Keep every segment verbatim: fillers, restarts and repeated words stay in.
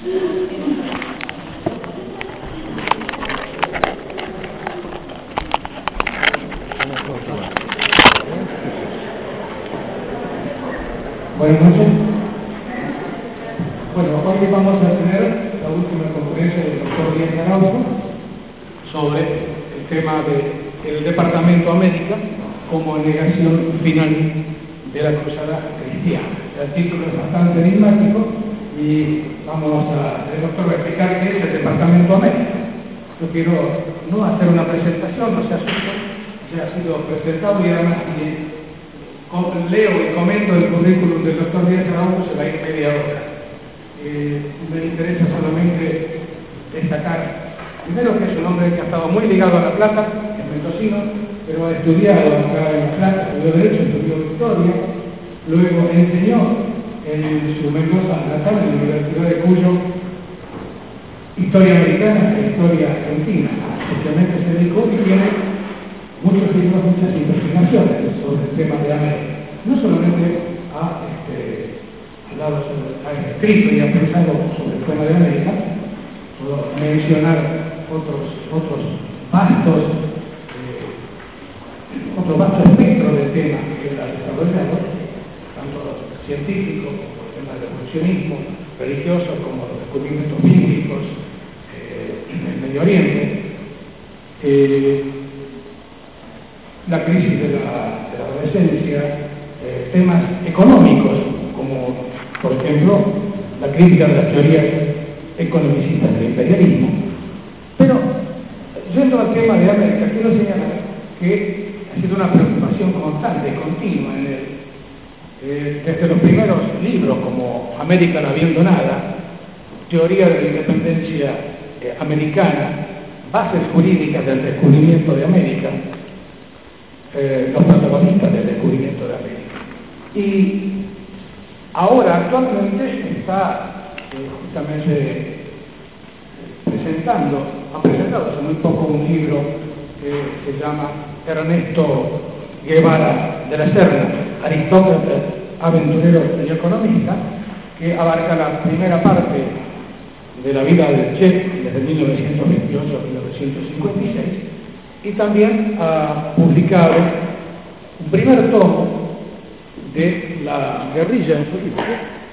Buenas noches. Bueno, hoy vamos a tener la última conferencia del doctor Díaz Araujo sobre el tema del Departamento América como negación final de la cruzada cristiana. El título es bastante enigmático y vamos a, el doctor va a explicar qué es el Departamento América. Yo quiero no hacer una presentación, no se asusten, ya ha sido presentado y además y, leo y comento el currículum del doctor Díaz Araujo, se va a ir media hora. Eh, me interesa solamente destacar, primero que es un hombre que ha estado muy ligado a La Plata, es mendocino, pero ha estudiado acá en La Plata, estudió Derecho, estudió Historia, luego enseñó en su Mendoza natal, en la Universidad de Cuyo, Historia Americana e Historia Argentina, especialmente se dedicó y tiene muchos libros, muchas investigaciones sobre el tema de América. No solamente ha, este, hablado sobre, ha escrito y ha pensado sobre el tema de América, puedo mencionar otros, otros vastos, eh, otro vasto espectro de temas que él ha desarrollado, tanto científicos como el tema del evolucionismo religioso, como los descubrimientos bíblicos eh, en el Medio Oriente. Eh, la crisis de la, de la adolescencia, eh, temas económicos, como por ejemplo la crítica de las teorías economicistas del imperialismo. Pero, yendo al tema de América, quiero señalar que ha sido una preocupación constante, continua, en el, eh, desde los primeros libros como América no habiendo nada, Teoría de la Independencia eh, Americana, Bases Jurídicas del Descubrimiento de América, Eh, los protagonistas del descubrimiento de América. Y ahora, actualmente, está eh, justamente eh, presentando, ha presentado hace muy poco un libro que se llama Ernesto Guevara de la Serna, aristócrata, aventurero y economista, que abarca la primera parte de la vida del Che, desde mil novecientos veintiocho a mil novecientos cincuenta y seis, y también ha publicado un primer tomo de la guerrilla en sus libros,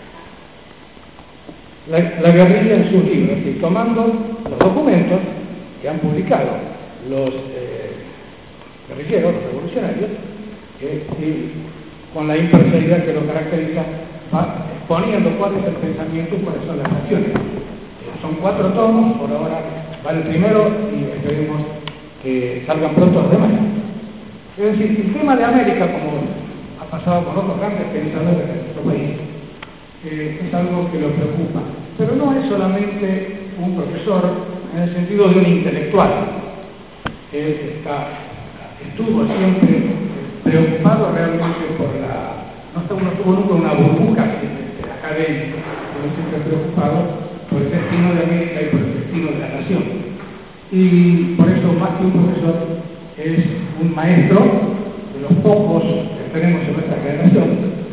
la, la guerrilla en sus libros, y tomando los documentos que han publicado los eh, guerrilleros, los revolucionarios, eh, y con la imparcialidad que lo caracteriza, va exponiendo cuál es el pensamiento y cuáles son las acciones. Eh, son cuatro tomos, por ahora va el primero y esperemos que salgan pronto los demás. Es decir, el tema de América, como ha pasado con otros grandes pensadores de nuestro país, eh, es algo que lo preocupa. Pero no es solamente un profesor en el sentido de un intelectual. Él está, estuvo siempre preocupado realmente por la... No, está, no tuvo nunca una burbuja académica, pero siempre preocupado por el destino de América y por el destino de la nación. Y por eso, más que un profesor, es un maestro de los pocos que tenemos en nuestra generación.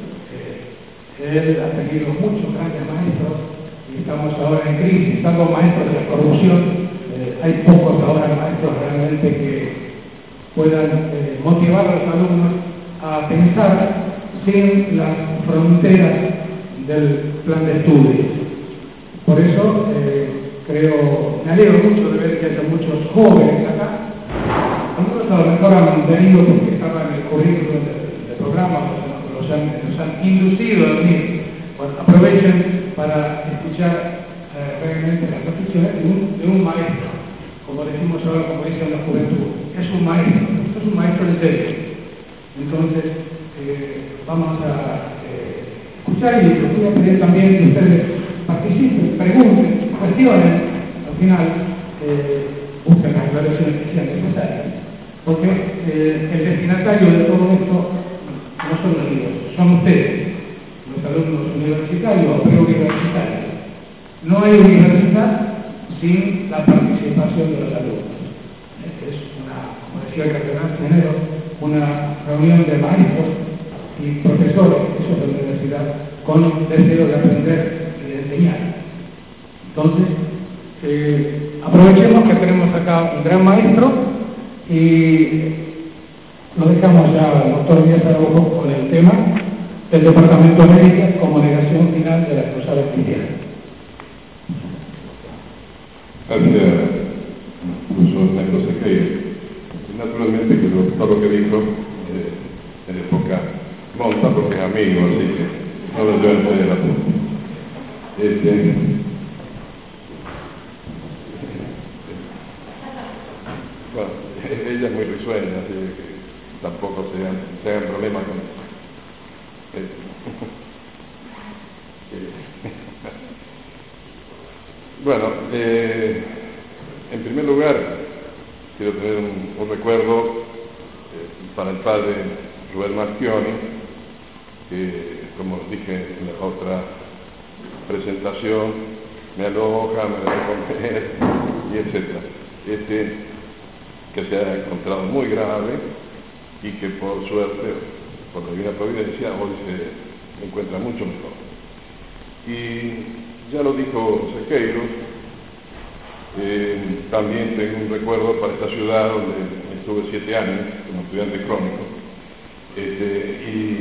Eh, él ha tenido muchos grandes maestros y estamos ahora en crisis, salvo maestros de la corrupción. Eh, hay pocos ahora maestros realmente que puedan eh, motivar a los alumnos a pensar sin las fronteras del plan de estudios. Por eso, eh, creo, me alegro mucho de ver que haya muchos jóvenes acá. Algunos a lo mejor han venido porque estaban en el currículum del, del programa, los, los, han, los han inducido a venir. Bueno, aprovechen para escuchar eh, realmente las reflexiones de un, de un maestro, como decimos ahora, como dicen la juventud. Es un maestro, esto es un maestro en serio. Entonces, eh, vamos a eh, escuchar y les voy a pedir también que ustedes participen, pregunten, cuestionen, al final eh, busquen las aclaraciones que sean necesarias, porque eh, el destinatario de todo esto no son los libros, son ustedes, los alumnos universitarios o preuniversitarios. No hay universidad sin la participación de los alumnos. Es una, como decía el cardenal Cenero, una reunión de maestros y profesores, eso es la universidad, con deseo de aprender y de enseñar. Entonces, eh, aprovechemos que tenemos acá un gran maestro y lo dejamos ya al doctor Díaz Araujo con el tema del Departamento de América como negación final de la cruzada cristiana. Gracias, profesor Néstor Sequeira. Naturalmente que todo lo que dijo eh, en época monta porque es amigo, así que no lo llevo de la punta. Este, bueno, ella es muy risueña, así que tampoco se hagan, se hagan problemas con eso. Bueno, eh, en primer lugar, quiero tener un, un recuerdo eh, para el padre Rubén Marchioni, que, como dije en la otra presentación, me aloja, me da de comer, y etcétera. Este, que se ha encontrado muy grave y que por suerte, por la divina providencia, hoy se encuentra mucho mejor. Y ya lo dijo Sequeiros, eh, también tengo un recuerdo para esta ciudad donde estuve siete años como estudiante crónico, este, y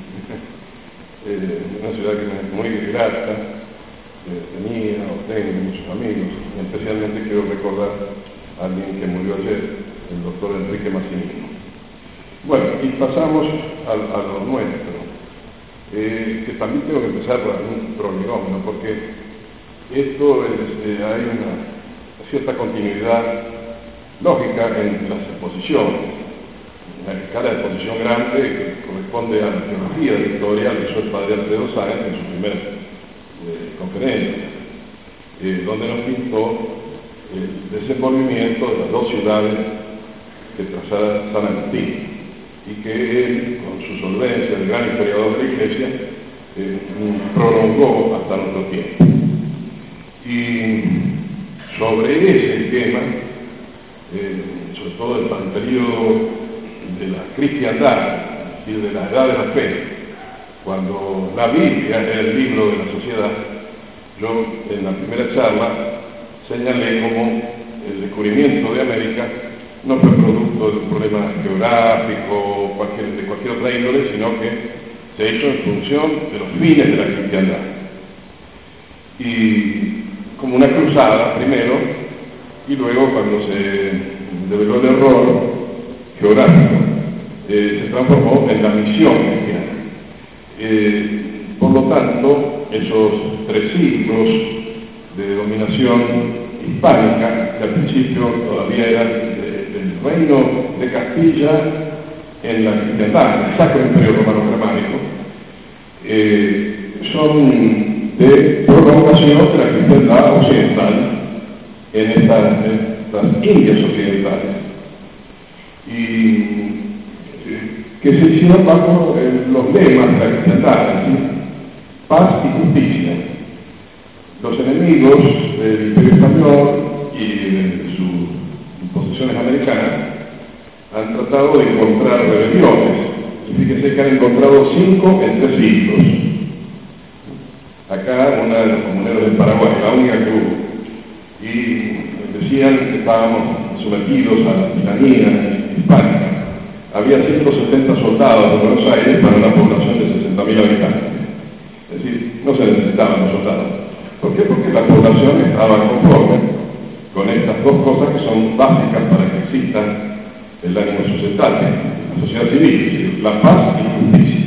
eh, una ciudad que me es muy grata, eh, tenía o tengo muchos amigos, y especialmente quiero recordar a alguien que murió ayer, el doctor Enrique Massimino. Bueno, y pasamos a, a lo nuestro. Eh, que también tengo que empezar por un prolegómeno, porque esto es, eh, hay una cierta continuidad lógica en las exposiciones. Una escala de exposición grande que corresponde a la geografía de la historia, lo hizo el padre Alfredo Sáenz en su primera eh, conferencia, eh, donde nos pintó el desenvolvimiento de las dos ciudades que trazaba San Agustín, y que él, con su solvencia, el gran historiador de la Iglesia, eh, prolongó hasta nuestro tiempo. Y sobre ese tema, eh, sobre todo el, el periodo de la cristiandad, es decir, de la edad de la fe, cuando la Biblia era el libro de la sociedad, yo en la primera charla señalé cómo el descubrimiento de América no fue producto de un problema geográfico cualquier, de cualquier otra índole, sino que se hizo en función de los fines de la cristiandad. Y como una cruzada primero, y luego cuando se develó el error geográfico, eh, se transformó en la misión cristiana. Eh, por lo tanto, esos tres siglos de dominación hispánica, que al principio todavía eran el reino de Castilla en la cristiandad, el Sacro Imperio Romano Germánico, eh, son de prolongación de la cristiandad occidental en estas, estas Indias occidentales, y eh, que se hicieron bajo eh, los lemas de la cristiandad, ¿sí? Paz y justicia. Los enemigos del Imperio Español y de sus posesiones americanas han tratado de encontrar rebeliones. Fíjense que han encontrado cinco en tres siglos. Acá una de los comuneros del Paraguay, la única que hubo. Y decían que estábamos sometidos a la tiranía hispánica. Había ciento setenta soldados en Buenos Aires para una población de sesenta mil habitantes. Es decir, no se necesitaban los soldados. ¿Por qué? Porque la población estaba conforme con estas dos cosas que son básicas para que exista el ánimo societario, la sociedad civil, la paz y la justicia.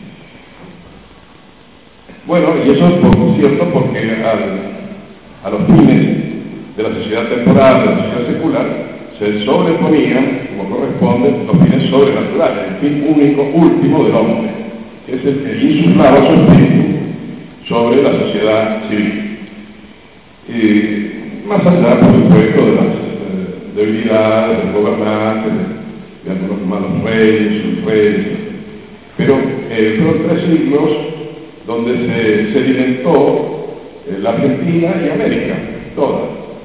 Bueno, y eso es por cierto porque al, a los fines de la sociedad temporal, de la sociedad secular, se sobreponían, como corresponde, los fines sobrenaturales, el fin único, último del hombre, que es el que insuflaba su espíritu sobre la sociedad civil. Y, más allá, por supuesto, de las eh, debilidades del gobernante, de, de algunos malos reyes, subreyes, pero eh, fueron tres siglos donde se sedimentó eh, la Argentina y América, toda.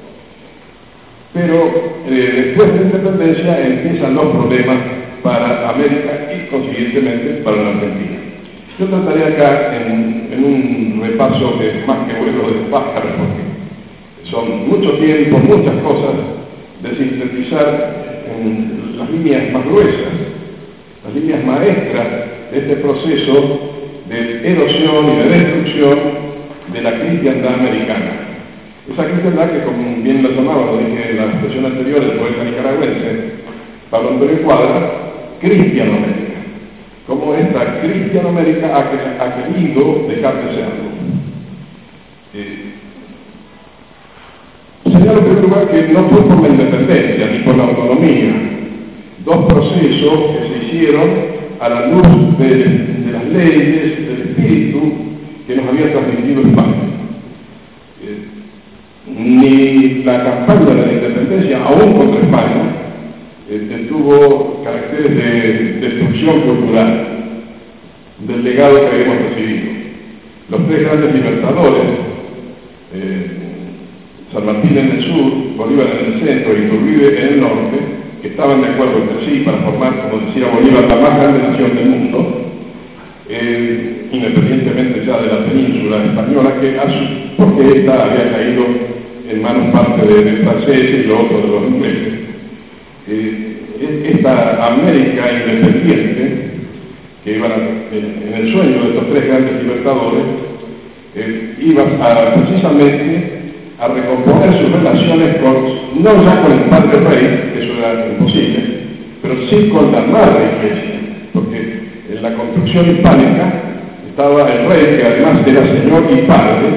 Pero eh, después de la independencia empiezan los problemas para América y consiguientemente para la Argentina. Yo trataré acá en, en un repaso que es más que vuelo de pájaro, porque son mucho tiempo, muchas cosas, de sintetizar en las líneas más gruesas, las líneas maestras de este proceso de erosión y de destrucción de la cristiandad americana. Esa cristiandad que, como bien lo llamaba, lo dije en la sesión anterior, el poeta nicaragüense Pablo Antonio Cuadra, Cristianoamérica. Como esta Cristianoamérica ha, ha querido dejar de serlo. Eh, señalo en primer lugar que no fue por la independencia ni por la autonomía, dos procesos que se hicieron a la luz de, de las leyes, del espíritu que nos había transmitido España. Eh, ni la campaña de la independencia, aún contra España, eh, tuvo caracteres de destrucción cultural del legado que habíamos recibido. Los tres grandes libertadores, eh, San Martín en el sur, Bolívar en el centro y Iturbide en el norte, que estaban de acuerdo entre sí para formar, como decía Bolívar, la más grande nación del mundo, eh, independientemente ya de la península española, que a su, porque esta había caído en manos parte de, de franceses y lo otro de los ingleses. Eh, esta América independiente, que iba en el sueño de estos tres grandes libertadores, eh, iba a, precisamente a recomponer sus relaciones con, no ya con el padre rey, que eso era imposible, pero sí con la madre iglesia, porque en la construcción hispánica estaba el rey, que además era señor y padre,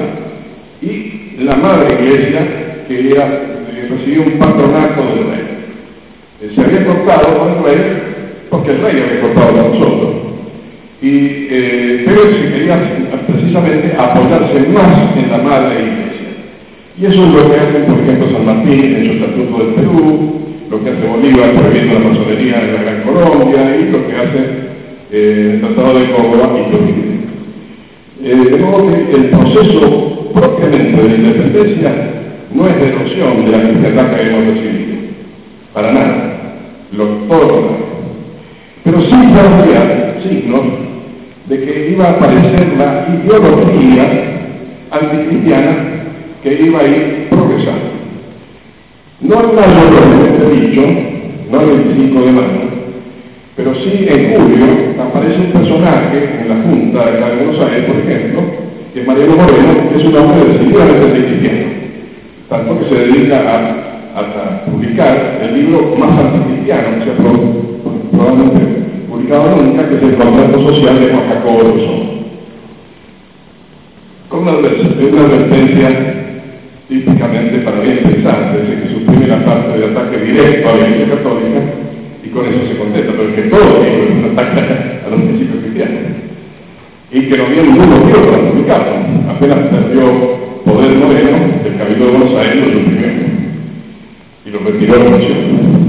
y la madre iglesia, que, era, que recibía un patronato del rey. Eh, se había cortado con el rey, porque el rey había cortado con nosotros, y, eh, pero se quería precisamente apoyarse más en la madre iglesia. Y eso es lo que hace, por ejemplo, San Martín en su Estatuto del Perú, lo que hace Bolívar prohibiendo la masonería en la Gran Colombia, y lo que hace eh, el Tratado de Córdoba y Iturbide. Eh, de modo que el proceso propiamente de independencia no es de erosión de la cristiandad que hemos recibido, para nada, lo, todo lo contrario. Pero sí había signos de que iba a aparecer la ideología anticristiana que iba a ir progresando. No en mayo, como he dicho, no el veinticinco de mayo, pero sí en julio aparece un personaje en la Junta de acá de Buenos Aires, por ejemplo, que es Mariano Moreno, que es un hombre decididamente anticristiano, tanto que se dedica a, a, a publicar el libro más anticristiano que se ha probablemente publicado nunca, que es El Contrato Social de Juan Jacobo Rousseau. Con una advertencia típicamente para bien pensantes, es que suprime la parte del ataque directo a la Iglesia Católica y con eso se contesta, pero es que todo el libro es un ataque a los principios cristianos y que no había ningún motivo para publicarlo. Apenas perdió poder Moreno, el Cabildo de Buenos Aires lo suprimió y lo retiró de la nación.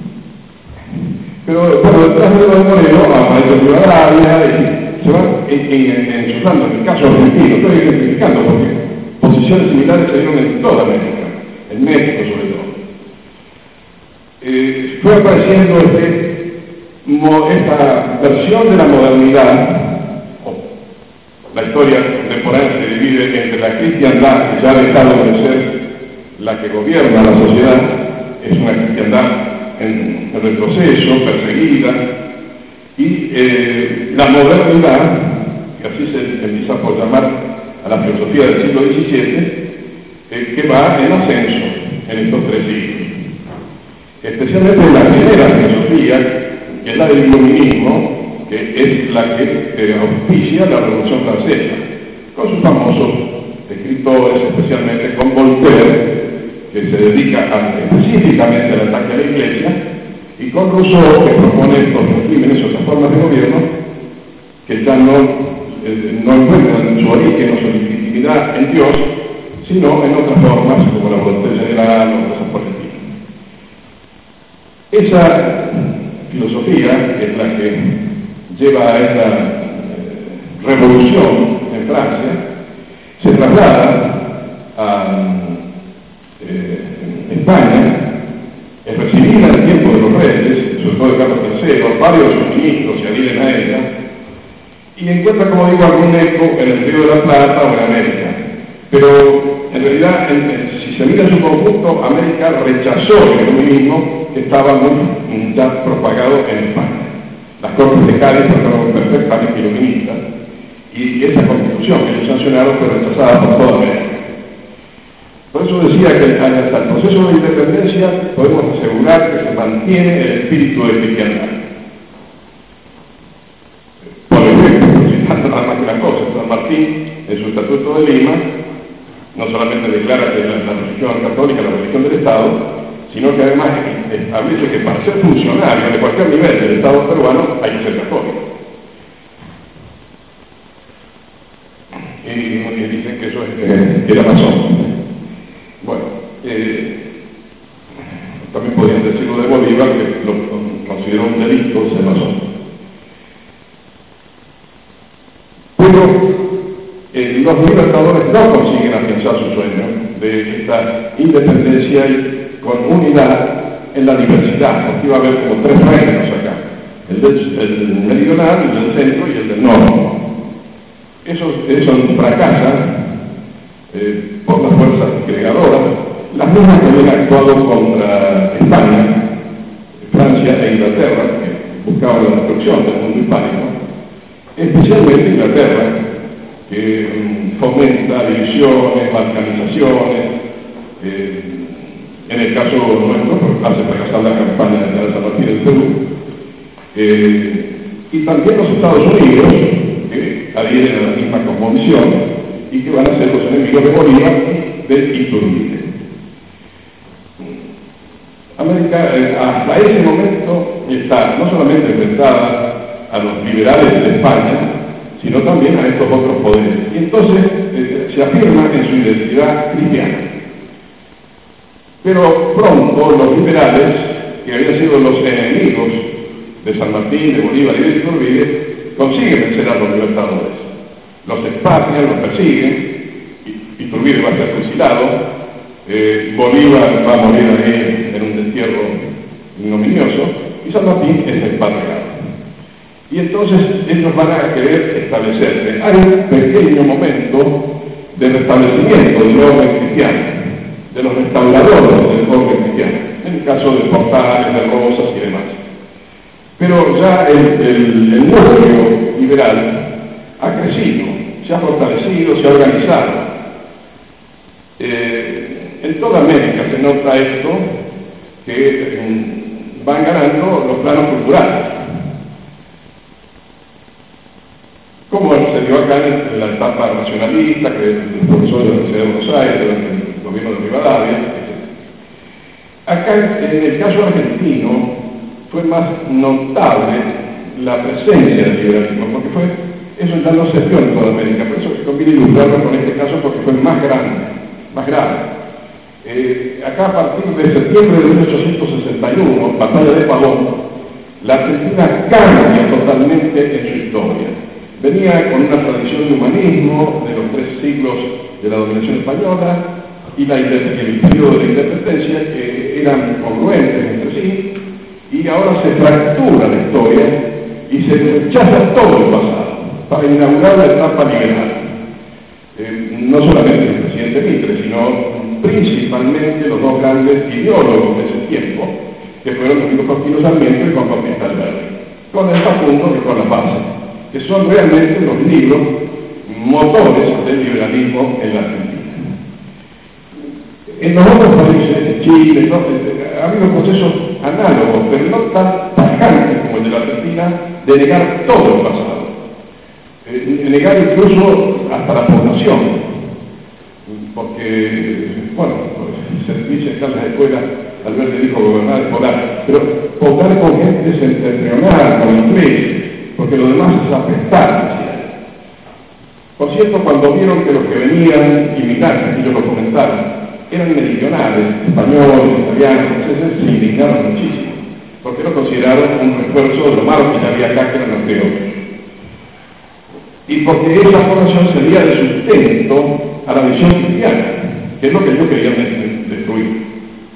Pero bueno, detrás de Don Moreno aparece Rivadavia y se va enchufando en el caso argentino, estoy identificando porque posiciones similares se dieron en toda América, en México sobre todo. Eh, fue apareciendo este, mo, esta versión de la modernidad, oh, la historia contemporánea se divide entre la cristiandad, que ya ha dejado de ser la que gobierna la sociedad, es una cristiandad en, en retroceso, perseguida, y eh, la modernidad, que así se empieza por llamar a la filosofía del siglo diecisiete, eh, que va en ascenso en estos tres siglos. Especialmente en la primera filosofía, que es la del iluminismo, que es la que eh, auspicia la Revolución Francesa, con sus famosos escritores, especialmente con Voltaire, que se dedica a, específicamente al ataque a la Iglesia, y con Rousseau, que propone estos regímenes, otras formas de gobierno, que ya no no encuentran su origen o su legitimidad en Dios, sino en otras formas, como la voluntad general o cosas por el estilo. Esa filosofía, que es la que lleva a esta eh, revolución en Francia, se traslada a eh, España, es recibida en el tiempo de los reyes, sobre todo de Carlos tercero, varios de sus ministros se adhieren a ella, y encuentra, como digo, algún eco en el Río de la Plata o en América. Pero, en realidad, en, en, si se mira en su conjunto, América rechazó el iluminismo que estaba muy ya propagado en España. Las Cortes de Cádiz fueron perfectamente iluministas y esa constitución que ellos sancionaron fue rechazada por toda América. Por eso decía que hasta el proceso de independencia podemos asegurar que se mantiene el espíritu de cristiandad. Por ejemplo, citando nada más que una cosa, San Martín, en su Estatuto de Lima, no solamente declara que la, la religión católica es la religión del Estado, sino que además establece que para ser funcionario de cualquier nivel del Estado peruano hay que ser católico. Y, y dicen que eso es, eh, era masón. Bueno, eh, también podrían decirlo de Bolívar, que lo, lo consideró un delito ser masón. Pero eh, los libertadores no consiguen afianzar su sueño de esta independencia y con unidad en la diversidad, porque iba a haber como tres reinos acá, el, del, el meridional, el del centro y el del norte. Eso, eso fracasa eh, por las fuerzas agregadoras, las mismas que habían actuado contra España, Francia e Inglaterra, que buscaban la destrucción del mundo hispánico, especialmente Inglaterra, que um, fomenta divisiones, balcanizaciones, eh, en el caso nuestro, hace fracasar la campaña de San Martín del Perú, eh, y también los Estados Unidos, que adhieren a la misma cosmovisión y que van a ser los enemigos de Bolívar y de Iturbide. América eh, hasta ese momento está no solamente enfrentada a los liberales de España, sino también a estos otros poderes. Y entonces eh, se afirma en su identidad cristiana. Pero pronto los liberales, que habían sido los enemigos de San Martín, de Bolívar y de Iturbide, consiguen vencer a los libertadores. Los expatrian, los persiguen, Iturbide va a ser fusilado, eh, Bolívar va a morir ahí en un destierro ignominioso, y San Martín es expatriado. Y entonces ellos van a querer establecerse. Hay un pequeño momento de restablecimiento del orden cristiano, de los restauradores del orden cristiano, en el caso de Portales, de Rosas y demás. Pero ya el, el, el núcleo liberal ha crecido, se ha fortalecido, se ha organizado. Eh, en toda América se nota esto, que eh, van ganando los planos culturales. Como se dio acá en, en la etapa nacionalista, que el profesor de la Universidad de Buenos Aires, durante el gobierno de Rivadavia, etcétera. Acá, en el caso argentino, fue más notable la presencia del liberalismo, porque fue, eso ya no se vio en toda América, por eso conviene ilustrarlo con este caso, porque fue más grande, más grave. Eh, acá a partir de septiembre de mil ochocientos sesenta y uno, batalla de Pavón, la Argentina cambia totalmente en su historia. Venía con una tradición de humanismo de los tres siglos de la dominación española y la, el periodo de la independencia, que eran congruentes entre sí, y ahora se fractura la historia y se rechaza todo el pasado para inaugurar la etapa liberal. Eh, no solamente el presidente Mitre, sino principalmente los dos grandes ideólogos de ese tiempo, que fueron Domingo Faustino Sarmiento y Juan Bautista Alberdi, con el Facundo y con la Paz, que son realmente los libros motores del liberalismo en la Argentina. En los otros países, en Chile, ¿no? ha habido procesos análogos, pero no tan tajantes como el de la Argentina, de negar todo el pasado. Eh, negar incluso hasta la población, porque, bueno, se dice en las escuelas, Alberti dijo gobernar es votar, pero votar con gente septentrional, con inglés, porque lo demás es apestar. Por cierto, cuando vieron que los que venían inmigrantes, y ellos lo comentaron, eran meridionales, españoles, italianos, entonces se indignaron muchísimo, porque lo consideraron un refuerzo de lo malo que había acá, que eran los criollos. Y porque esa población servía de sustento a la visión cristiana, que es lo que ellos querían destruir.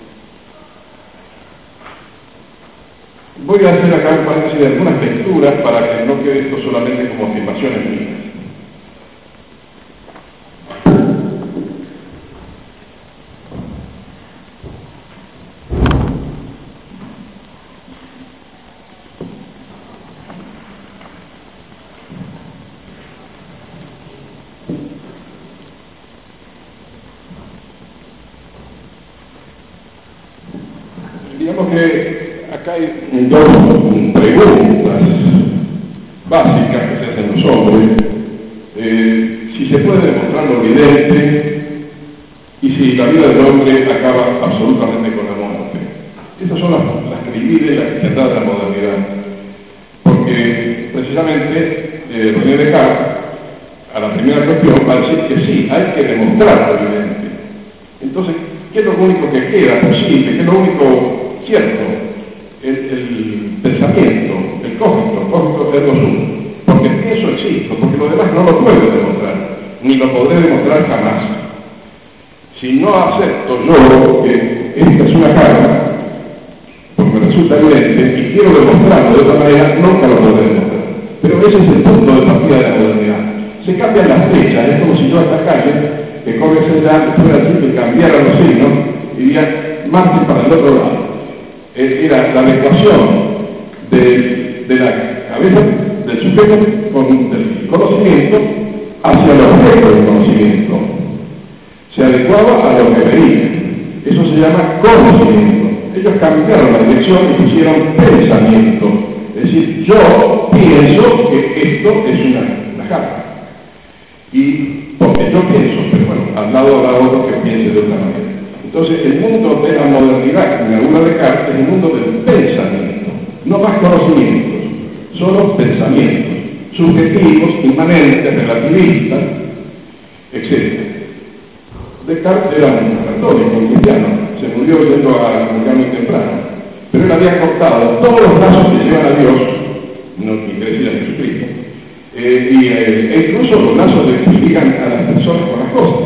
Voy a hacer acá un paréntesis de algunas lecturas para que no quede esto solamente como afirmaciones mías. digamos que acá hay dos preguntas básicas que se hacen los hombres. Eh, si se puede demostrar lo evidente y si la vida del hombre acaba absolutamente con la muerte. Estas son las, las que dividen la cristiandad de la modernidad. Porque precisamente eh, René Descartes, a la primera cuestión, va a decir que sí, hay que demostrar lo evidente. Entonces, ¿qué es lo único que queda posible? ¿Qué es lo único cierto? El, el pensamiento, el cógito, cógito es lo sumo. Porque pienso existo, porque lo demás no lo puedo demostrar, ni lo podré demostrar jamás. Si no acepto yo que esta es una carga, porque me resulta evidente, y quiero demostrarlo de otra manera, nunca lo podré demostrar. Pero ese es el punto de partida de la modernidad. Se cambian las flechas, es como si yo a esta calle, que corre hacia allá, fuera así, que cambiara los signos, iría marche para el otro lado. Era la adecuación de, de la cabeza del sujeto con el conocimiento hacia el objeto del conocimiento. Se adecuaba a lo que veía. Eso se llama conocimiento. Ellos cambiaron la dirección y pusieron pensamiento. Es decir, yo pienso que esto es una, una jarra. Y porque yo pienso, pero bueno, al lado habrá otro que piense de otra manera. Entonces, el mundo de la modernidad, que me habla de Descartes, es el mundo del pensamiento, no más conocimientos, solo pensamientos, subjetivos, inmanentes, relativistas, etcétera. Descartes era un católico, un cristiano, se murió yendo a comunicar muy temprano, pero él había cortado todos los lazos que llevan a Dios, no quiere decir a Jesucristo, eh, y, eh, e incluso los lazos que ligan a las personas con las cosas.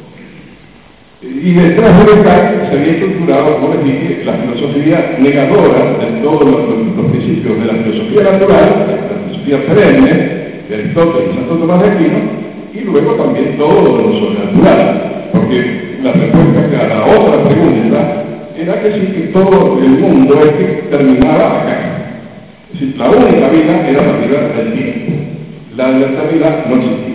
Y detrás de Descartes se había estructurado, como les dije, la filosofía negadora de todos los, los, los principios de la filosofía natural, la filosofía perenne, de Aristóteles y Santo Tomás de Aquino, y luego también todo lo de lo sobrenatural. Porque la respuesta a la otra pregunta era que sí, que todo el mundo es que terminaba acá. Es decir, la única vida era la vida del tiempo. La de la eternidad no existía.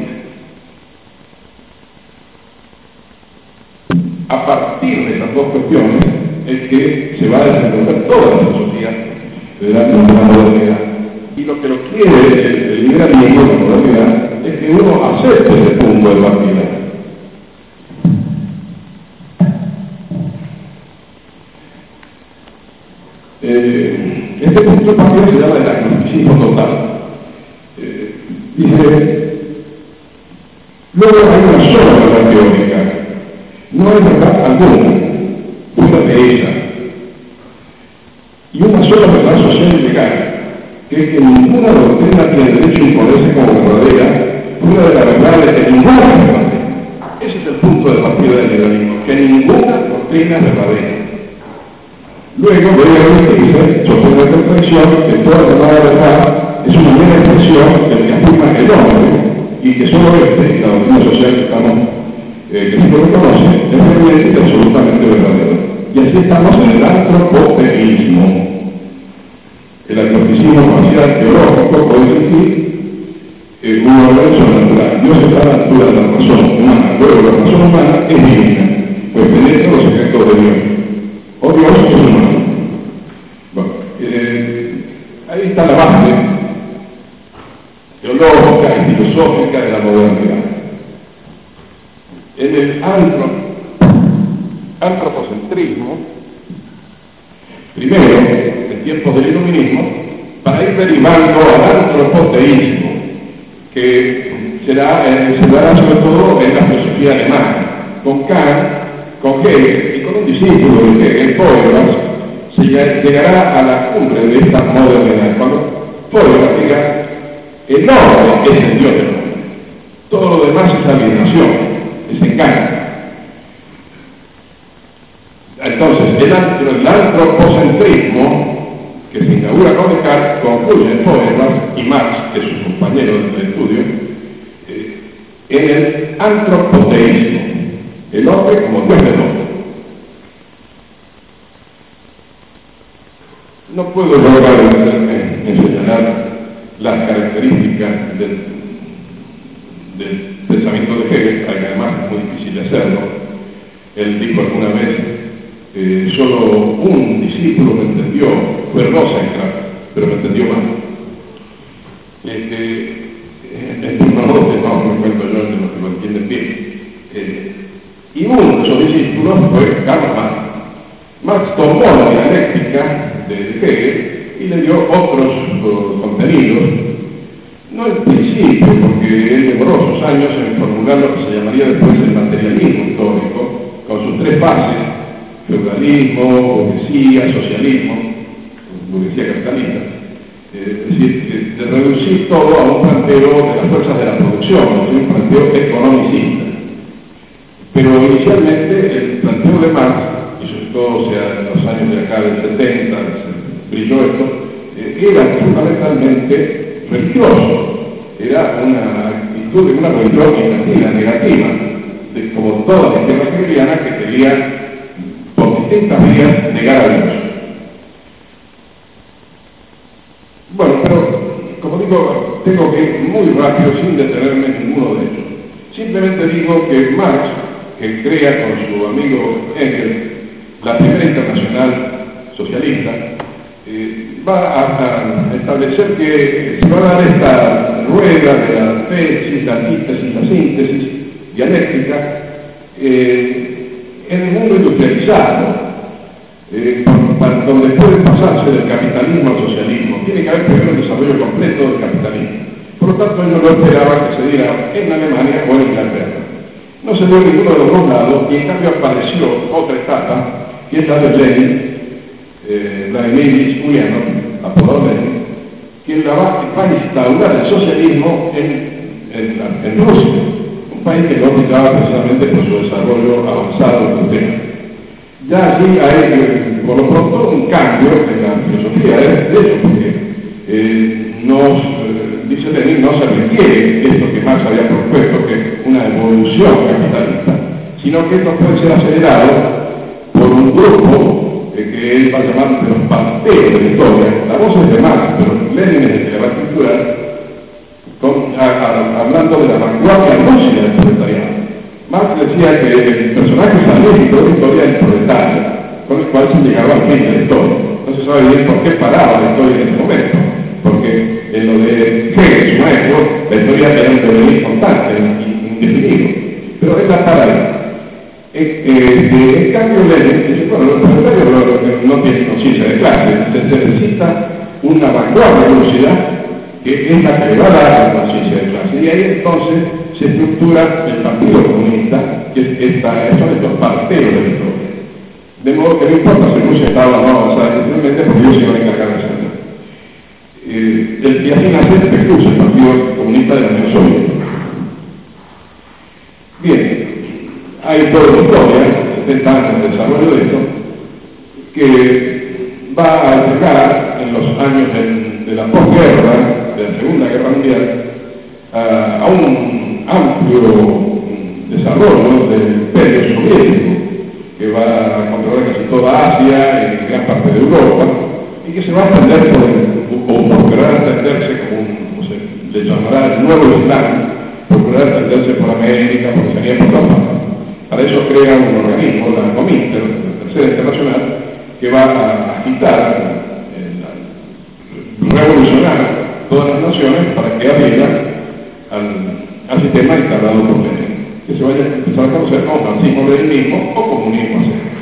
A partir de esas dos cuestiones es que se va a desenvolver toda la filosofía de la modernidad. Y lo que lo quiere el, el liberalismo de la modernidad es que uno acepte ese punto de partida. Eh, este punto de partida se llama el agnosticismo total. Eh, dice, luego hay una sola verdad teórica, no hay verdad alguna, fuera de ella, y una sola verdad social y legal, que es que ninguna doctrina tiene derecho a imponerse como verdadera, fuera de la verdad de que ninguna es verdadera. Ese es el punto de partida del liberalismo, que ninguna doctrina es verdadera. Luego debe remitirse sobre la reflexión que toda llamada verdad es una mera expresión del que afirma el hombre y que solo este, la doctrina social que estamos, eh, que se lo reconoce, es realmente y absolutamente verdadero. Y así estamos en el antropoteísmo. El agnosticismo parcial teológico puede decir eh, un orden sobrenatural. Dios está a la altura de la razón humana, luego la razón humana es divina, pues penetra los secretos de Dios. O Dios es humano. Bueno, eh, ahí está la base teológica y filosófica de la modernidad. En el antro, antropocentrismo, primero, en tiempos del iluminismo, para ir derivando al antropoteísmo, que será, eh, se dará sobre todo en la filosofía alemana, con Kant, con Hegel y con un discípulo de Hegel, Feuerbach, se llegará a la cumbre de esta modernidad. Cuando Feuerbach diga, el hombre es el Dios del hombre, todo lo demás es alienación, es engaño. Entonces, el, el antropocentrismo, que se inaugura con Descartes, concluye en Feuerbach y Marx, que es su compañero de estudio, eh, en el antropoteísmo. El hombre como Dios del hombre. No puedo lograr en, en señalar las características del, del pensamiento de Hegel, que además es muy difícil de hacerlo. Él dijo alguna vez eh, solo un discípulo me entendió, fue Rosenkrantz, pero me entendió mal. Este, en turno doce, no, me cuento yo de los que lo entienden bien. Eh, y uno de esos discípulos fue Karl Marx. Marx tomó la dialéctica de Hegel y le dio otros uh, contenidos, no en principio, porque él demoró sus años en formular lo que se llamaría después el materialismo histórico, con sus tres bases: feudalismo, burguesía, socialismo, burguesía capitalista. Eh, es decir, de, de reducir todo a un planteo de las fuerzas de la producción, un planteo economicista. Pero inicialmente el planteo de Marx, y sobre todo sea, en los años de acá del setenta, brilló esto, eh, era fundamentalmente religioso, era una actitud de una religión negativa, negativa, de, como toda la izquierda hegeliana que quería por distintas vías negar a Dios. Bueno, pero como digo, tengo que ir muy rápido sin detenerme en ninguno de ellos. Simplemente digo que Marx, que crea con su amigo Engels la primera internacional socialista, eh, va a, a establecer que se va a dar esta rueda de la tesis, la antítesis, la síntesis dialéctica eh, en el mundo industrializado, eh, para, donde puede pasarse del capitalismo al socialismo. Tiene que haber primero el desarrollo completo del capitalismo. Por lo tanto, ellos no esperaban que se diera en Alemania o en Inglaterra. No se dio en ninguno de los dos lados, y en cambio apareció otra etapa, que es la de Lenin, eh, Vladimir Ilich Ulyanov, apodado Lenin, quien la va, va a instaurar el socialismo en, en, en Rusia, un país que no brillaba precisamente por su desarrollo avanzado industrial. Ya allí hay, por lo pronto, un cambio en la filosofía de, de ellos, porque eh, nos, eh, dice Lenin, no se requiere esto que Marx había propuesto, que es una evolución capitalista, sino que esto puede ser acelerado por un grupo eh, que él va a llamar de los parteros de la historia. La voz es de Marx, pero Lenin es el que le va a estructurar con, a, a, hablando de la vanguardia lúcida del proletariado. Marx decía que el personaje salístico de la historia es el proletario, con el cual se llegaba al fin de la historia. No se sabe bien por qué paraba la historia en ese momento, porque en lo de Hegel, su maestro, la historia era un devenir constante, indefinido, pero es la para ahí. Eh, eh, en cambio, Lenin dice, bueno, los proletarios no, no tienen conciencia de clase, se necesita una vanguardia lúcida que es la que le va a dar la conciencia de clase, y ahí entonces se estructura el Partido Comunista, que es esta, son estos parteros de la historia. De modo que no importa si Rusia estaba o no avanzada institucionalmente, porque ellos se van a encargar de hacerlo. Eh, el, y así nace el P Q, el Partido Comunista de la Unión Soviética. Bien, hay toda una historia, setenta años de desarrollo de esto, que va a llegar en los años de, de la posguerra, de la Segunda Guerra Mundial, a, a un amplio desarrollo del imperio soviético, que va a controlar casi toda Asia y gran parte de Europa, y que se va a extender por el, o procurará extenderse como un, no sé, le llamará el nuevo Islam, procurará extenderse por América, por Oceanía, por todas partes. Para eso crea un organismo, la Comintern, la Tercera Internacional, que va a agitar, eh, revolucionar todas las naciones para que adhieran al, al sistema instalado por Lenin, que se vaya a empezar a conocer como marxismo-leninismo o comunismo asiático.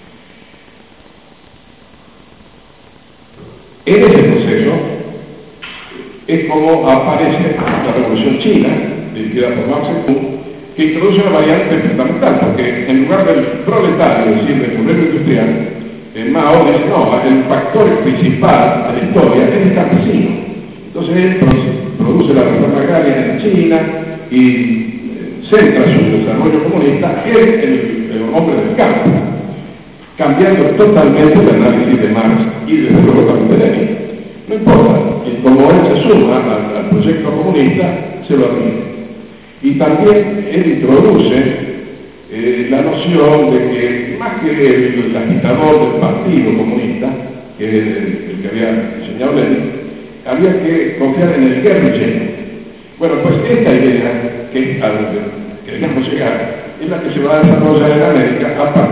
En ese proceso es como aparece la Revolución China, dirigida por Mao Zedong, que introduce una variante fundamental, porque en lugar del proletario, es decir, del obrero industrial, eh, Mao dice, no, el factor principal de la historia es el campesino. Entonces él produce la reforma agraria en China y eh, centra su desarrollo comunista en el, el hombre del campo, cambiando totalmente el análisis de Marx y desde luego también de Lenin. No importa, y como él se suma al, al proyecto comunista, se lo admite. Y también él introduce eh, la noción de que, más que el, el agitador del Partido Comunista, que es el, el que había diseñado Lenin, había que confiar en el guerrillero. Bueno, pues esta idea, que a la que queremos llegar, es la que se va a desarrollar en América a partir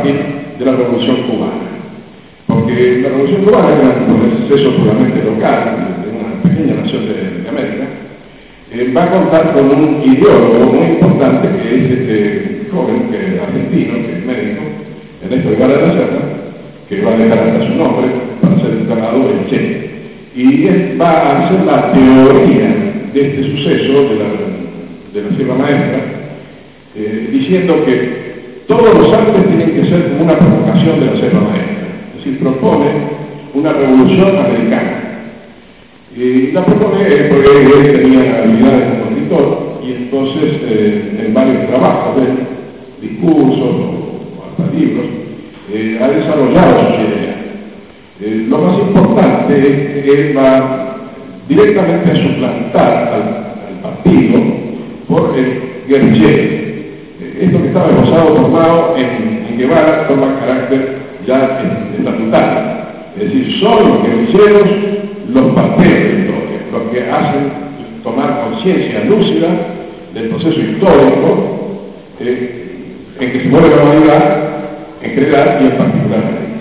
partir de la Revolución Cubana. Porque la Revolución Cubana era un proceso puramente local, de una pequeña nación de, de América, eh, va a contar con un ideólogo muy importante que es este joven que, argentino, que es médico, Ernesto Guevara de la Serna, que va a dejar hasta su nombre para ser encarnador en Che. Y él va a hacer la teoría de este suceso de la, de la Sierra Maestra, eh, diciendo que todos los actos tienen que ser como una provocación de la Sierra Maestra. Es decir, propone una revolución americana. Y la propone eh, porque él tenía habilidades como escritor, y entonces eh, en varios trabajos, de discursos o hasta libros, eh, ha desarrollado sus ideas. Eh, lo más importante es que él va directamente a suplantar al, al partido por el guerrillero. Eh, esto que estaba esbozado, formado en, en Guevara, toma carácter ya estatutario. Es decir, son los guerrilleros los parteros de la historia, los que hacen tomar conciencia lúcida del proceso histórico eh, en que se mueve la humanidad en general y en particular.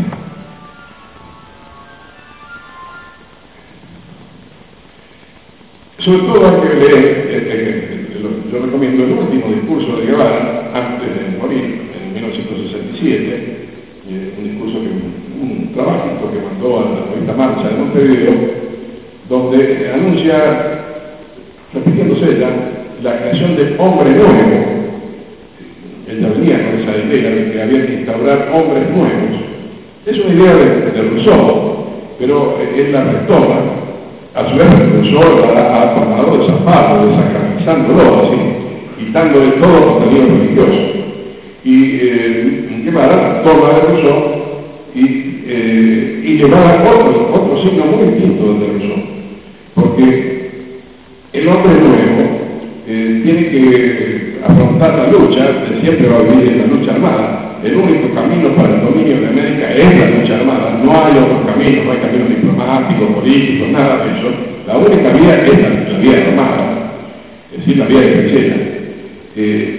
Sobre todo hay que leer, eh, eh, lo, yo recomiendo el último discurso de Guevara antes de morir, en mil novecientos sesenta y siete, eh, un discurso, que, un trabajo que mandó a la revista Marcha de Montevideo, donde anuncia, repitiéndose ya, la creación del hombre nuevo. Él ya venía con esa idea de que había que instaurar hombres nuevos. Es una idea de, de Rousseau, pero él la retoma. A su vez, Rousseau la ha tomado de zapato, desacralizándolo, así, quitándole todo contenido religioso. Y eh, Guevara toma de Rousseau y, eh, y lleva otro, otro signo muy distinto de Rousseau. Porque el hombre nuevo eh, tiene que afrontar la lucha, de siempre va a vivir en la lucha armada. El único camino para el dominio de América es la lucha armada, no hay otro camino, no hay camino diplomático, político, nada de eso. La única vía es la, la vía armada, es decir, la vía guerrillera. Eh,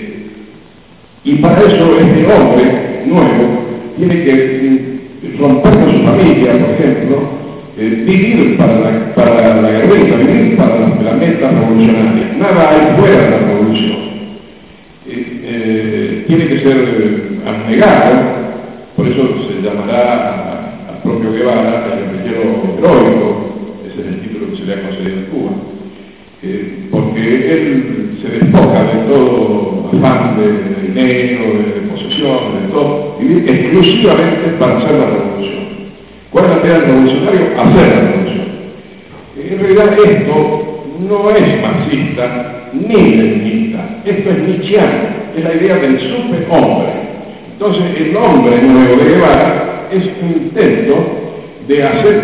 y para eso este hombre nuevo tiene que romper con su familia, por ejemplo, eh, vivir para la, para la guerrilla, vivir para la, la meta revolucionaria. Nada hay fuera de la revolución. Eh, eh, tiene que ser eh, abnegado, por eso se llamará al propio Guevara el guerrillero heroico, ese es el título que se le ha concedido en Cuba, eh, porque él se despoja de todo afán de, de dinero, de, de posesión, de todo, vivir exclusivamente para hacer la revolución. ¿Cuál es la tarea del revolucionario? Hacer la revolución. En realidad esto no es marxista ni leninista, esto es nietzscheano, es la idea del superhombre. Entonces el hombre nuevo de Guevara es un intento de hacer,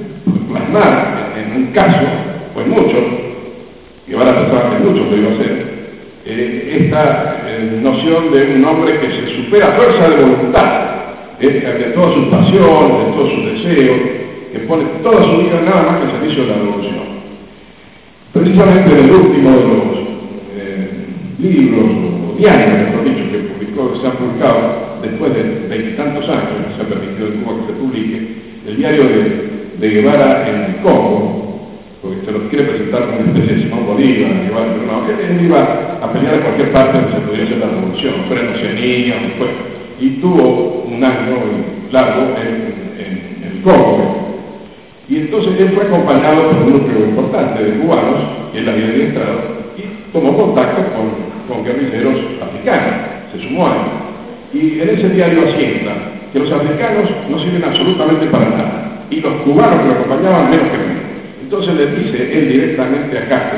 plasmar en un caso, o en muchos, Guevara pensaba que en muchos lo iba a hacer, eh, esta eh, noción de un hombre que se supera a fuerza de voluntad, eh, de toda su pasión, de todos sus deseos, que pone toda su vida nada más que al servicio de la revolución. Precisamente en el último de los eh, libros o diarios, mejor dicho, que publicó, que se han publicado después de veintitantos años, que se ha permitido en Cuba que se publique, el diario de, de Guevara en el Congo, porque se lo quiere presentar como una especie de Simón Bolívar, Guevara, pero no, él, él iba a pelear a cualquier parte donde se pudiera hacer la revolución, fuera en Oceanía, donde fuera, y tuvo un año largo en, en, en el Congo. Y entonces él fue acompañado por un núcleo importante de cubanos, que él había adiestrado, y tomó contacto con, con guerrilleros africanos, se sumó a él. Y en ese diario asienta que los africanos no sirven absolutamente para nada, y los cubanos que lo acompañaban menos que menos. Entonces le dice él directamente a Castro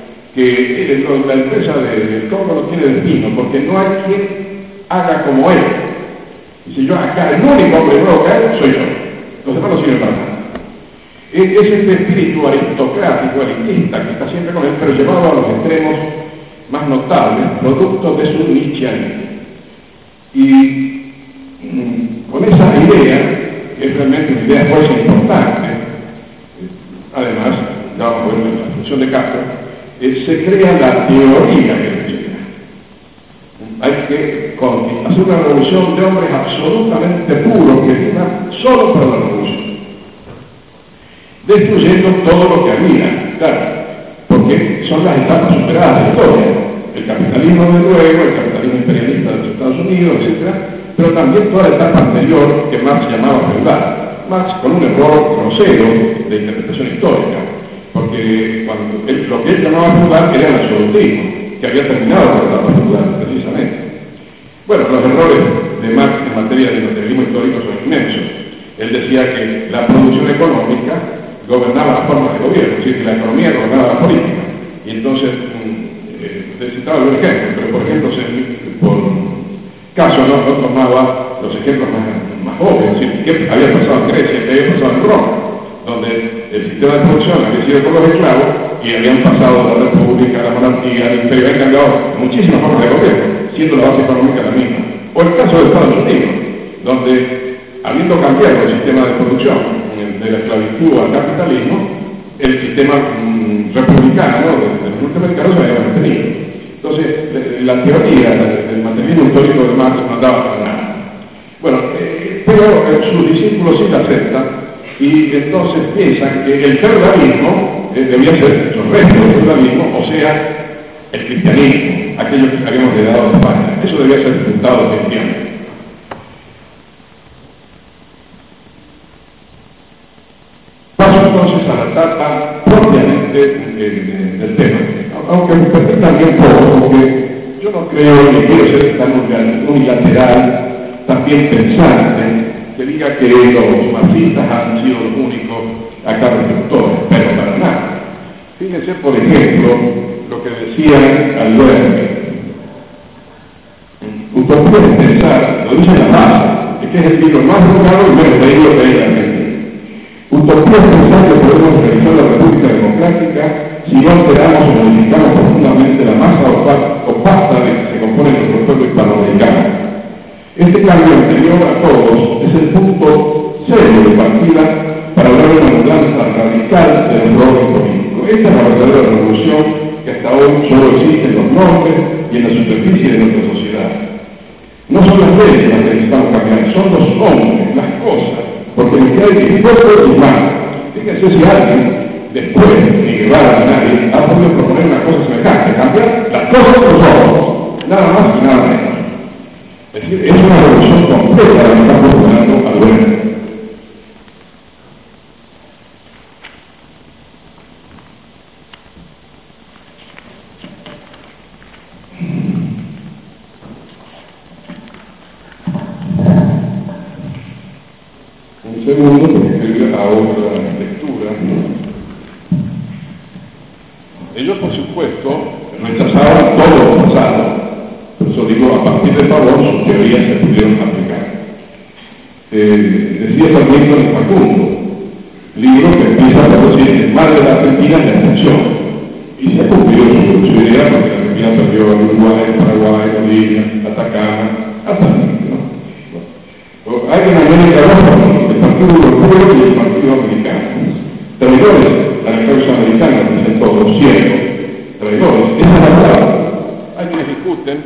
que él, la empresa del Congo no tiene destino, porque no hay quien haga como él. Dice, yo acá, el único hombre nuevo que hay soy yo, los demás no sirven para nada. Es este espíritu aristocrático, elitista, que está siempre con él, pero llevado a los extremos más notables, producto de su nietzscheanismo. Y mmm, con esa idea, que es realmente una idea de fuerza importante, además, ya vamos a ver la función de Castro, eh, se crea la teoría guerrillera. Hay que Conti, hacer una revolución de hombres absolutamente puros que vivan solo para la revolución, destruyendo todo lo que había, claro, porque son las etapas superadas de la historia, el capitalismo de luego, el capitalismo imperialista de los Estados Unidos, etcétera, pero también toda la etapa anterior que Marx llamaba feudal. Marx con un error grosero de interpretación histórica, porque cuando él, lo que él llamaba feudal era el absolutismo, que había terminado con la etapa feudal, precisamente. Bueno, los errores de Marx en materia de materialismo histórico son inmensos. Él decía que la producción económica gobernaba la forma de gobierno, es decir, que la economía gobernaba la política. Y entonces, eh, citaba el ejemplo, pero por ejemplo, se, por caso no, no tomaba los ejemplos más, más obvios, es decir, qué había pasado en Grecia, qué había pasado en Roma, donde el sistema de producción había sido por los esclavos y habían pasado de la república, la monarquía, al imperio, habían cambiado muchísimas formas de gobierno, siendo la base económica la misma. O el caso de Estados Unidos, donde habiendo cambiado el sistema de producción de la esclavitud al capitalismo, el sistema mmm, republicano de, de los norteamericanos se había mantenido. Entonces, la teoría del materialismo histórico de Marx no andaba para nada. Bueno, eh, pero eh, sus discípulos sí la aceptan y entonces piensan que el feudalismo eh, debía ser los restos del feudalismo, o sea, el cristianismo, aquello que habíamos heredado de España. Eso debía ser fundado cristiano. Paso entonces a la etapa propiamente eh, del tema, aunque me permitan bien poco, porque yo no creo ni quiero ser tan unilateral, también pensante, que diga que los marxistas han sido los únicos acá receptores, pero para nada. Fíjense, por ejemplo, lo que decía Alberti. Usted puede pensar, lo dice la masa, que es el libro más buscado y menos leído que hay en la Argentina. Utopía es pensar que podemos realizar la República Democrática si no alteramos o modificamos profundamente la masa opaca de que se compone nuestro pueblo hispanoamericano. Este cambio anterior a todos es el punto cero de partida para lograr una mudanza radical del orden político. Esta es la verdadera revolución que hasta hoy solo existe en los nombres y en la superficie de nuestra sociedad. No son las leyes las que necesitamos cambiar, son los hombres, las cosas. Porque lo que hay es cuerpo y mano. Fíjense si alguien, después de llevar a nadie, ha podido proponer una cosa semejante, cambiar las cosas por los ojos, nada más y nada menos. Es decir, es una revolución completa la que está proporcionando Alberti. Segundo, porque escribir a otra lectura. Ellos, por supuesto, rechazaban todo lo pasado. Por eso digo, a partir de Pavón, sus teorías se pudieron aplicar. Eh, decía también con el Facundo, libro que empieza por decir, el mal de la Argentina es la excepción. Y se ha cumplido su, su idea, porque la Argentina perdió a Uruguay, Paraguay, Bolivia, Atacama, hasta aquí, ¿no? Hay en América dos, el Partido Europeo y el Partido Americano. Traidores a la causa americana, dicen todos, ciegos. Traidores, esa es la palabra. Hay quienes discuten,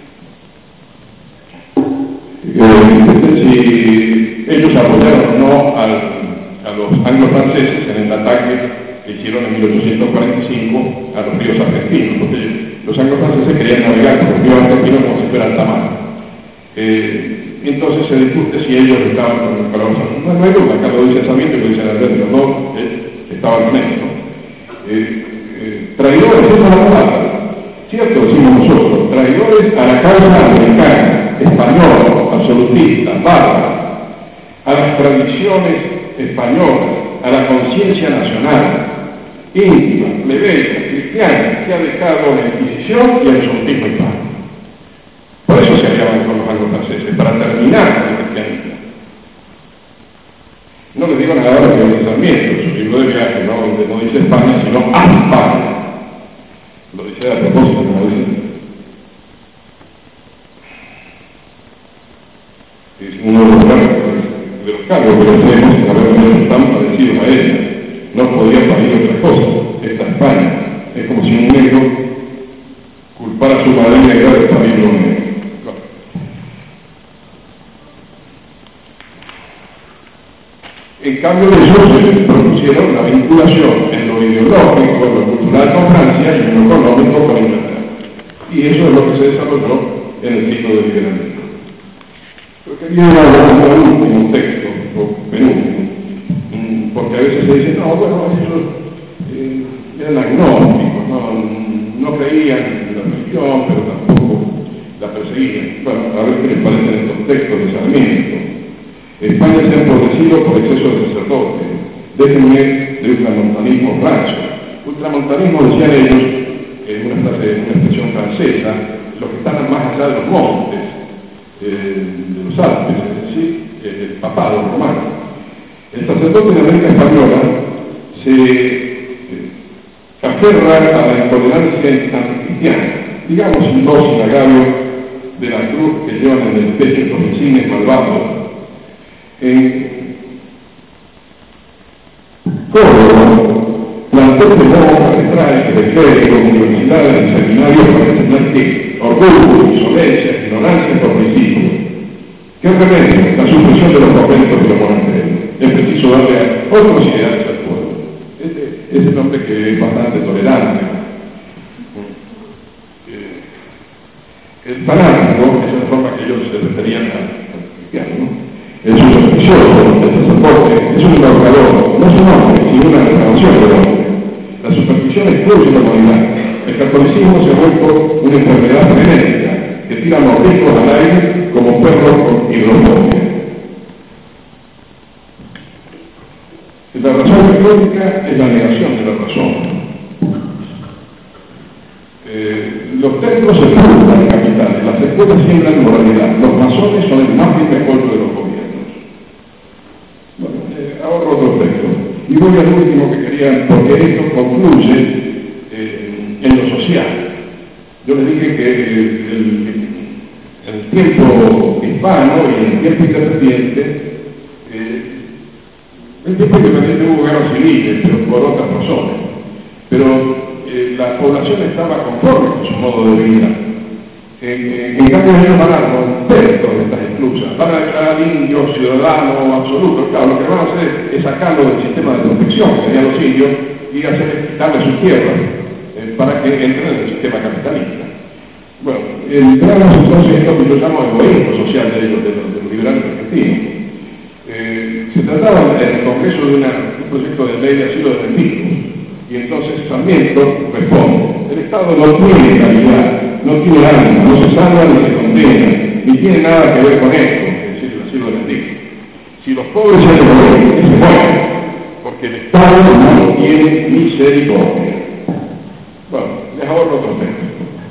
eh, discuten si ellos apoyaron o no al, a los anglo-franceses en el ataque que hicieron en mil ochocientos cuarenta y cinco a los ríos argentinos, porque los anglo-franceses querían navegar por los ríos argentinos como si fuera alta mar. Eh, Entonces se discute si ellos estaban con los colonizadores. No, no hay duda, acá lo dice Sarmiento y lo dice Alberti, los dos eh, estaban con esto. Eh, eh, traidores, esa es la palabra. Cierto, decimos nosotros, traidores a la causa americana, española, absolutista, bárbara, a las tradiciones españolas, a la conciencia nacional, íntima, plebeya, cristiana, que ha dejado la Inquisición y el absolutismo hispano. Por eso se aliaban con los anglo-franceses, para terminar con el cristianismo. No les digo nada de lo que dice Sarmiento, su libro de viaje, ¿no? Donde no dice España, sino a España. Lo dice a propósito, como dicen. Es uno de los, de los cargos que le hacemos es haber sido tan parecidos a ella. No podía parir otra cosa. Esta España es como si un negro culpara a su madre negra de parir un negro. En cambio de eso se propusieron la vinculación en lo ideológico, en lo cultural con Francia y en lo económico con Inglaterra. Y eso es lo que se desarrolló en el ciclo del liberalismo. Yo quería hablar del último texto, o penúltimo, porque a veces se dice, no, bueno, ellos eh, eran agnósticos, no, no creían en la religión, pero tampoco la perseguían. Bueno, a ver qué les parecen estos textos de Sarmiento. España se ha empobrecido por exceso de sacerdotes. Déjenme de ultramontanismo rancio. Ultramontanismo, decían ellos, es una frase, una expresión francesa, los que están más allá de los montes, eh, de los Alpes, es decir, el papado romano. El sacerdote de América Española se eh, aferra a la intolerancia anticristiana, digamos sin voz sin agravio de la cruz que llevan en el pecho estos insignes malvados. En Córdoba, plantó pedagogos catedráticos de clérigos, universidades y seminarios para enseñar que orgullo, insolencia, ignorancia por principio. ¿Qué remedio? La supresión de los conventos de los monasterios. Es preciso darle otros ideales al pueblo. Este es el hombre que es bastante tolerante. El fanático es la forma que ellos se referían al cristiano, ¿no? El supersticioso, el sacerdote, es un embaucador, no es un hombre, sino una renovación del hombre. La superstición excluye la humanidad. El catolicismo se ha vuelto una enfermedad frenética que tira mordiscos al aire como perros con hidrofobia. La razón católica es la negación de la razón. Eh, los templos se fundan en capitales, las escuelas siembran moralidad, los masones son el más firme polvo de los gobiernos. Bueno, eh, ahora otro texto. Y voy al último que quería, porque esto concluye eh, en lo social. Yo les dije que eh, el, el tiempo hispano y el tiempo independiente, eh, el tiempo independiente hubo guerras civiles, pero por otras razones. Pero eh, la población estaba conforme con su modo de vida. En, en cambio ellos van a romper todas estas exclusas, van a declarar indio, ciudadano, absoluto. Claro, lo que van a hacer es sacarlo del sistema de protección que tenían los indios y hacer quitarle sus tierras eh, para que entren en el sistema capitalista. Bueno, el gran entonces es lo que yo llamo egoísmo social de ellos, de los, de los liberales argentinos. Eh, se trataba en el Congreso de una, un proyecto de ley de asilo de mendigos, y entonces Sarmiento responde: el Estado no tiene calidad, no tiene ánimo, no se salva ni se condena, ni tiene nada que ver con esto, es decir, el asilo de mendigos. Si los pobres se mueren, que se mueren, porque el Estado no tiene misericordia. Bueno, les ahorro otro texto.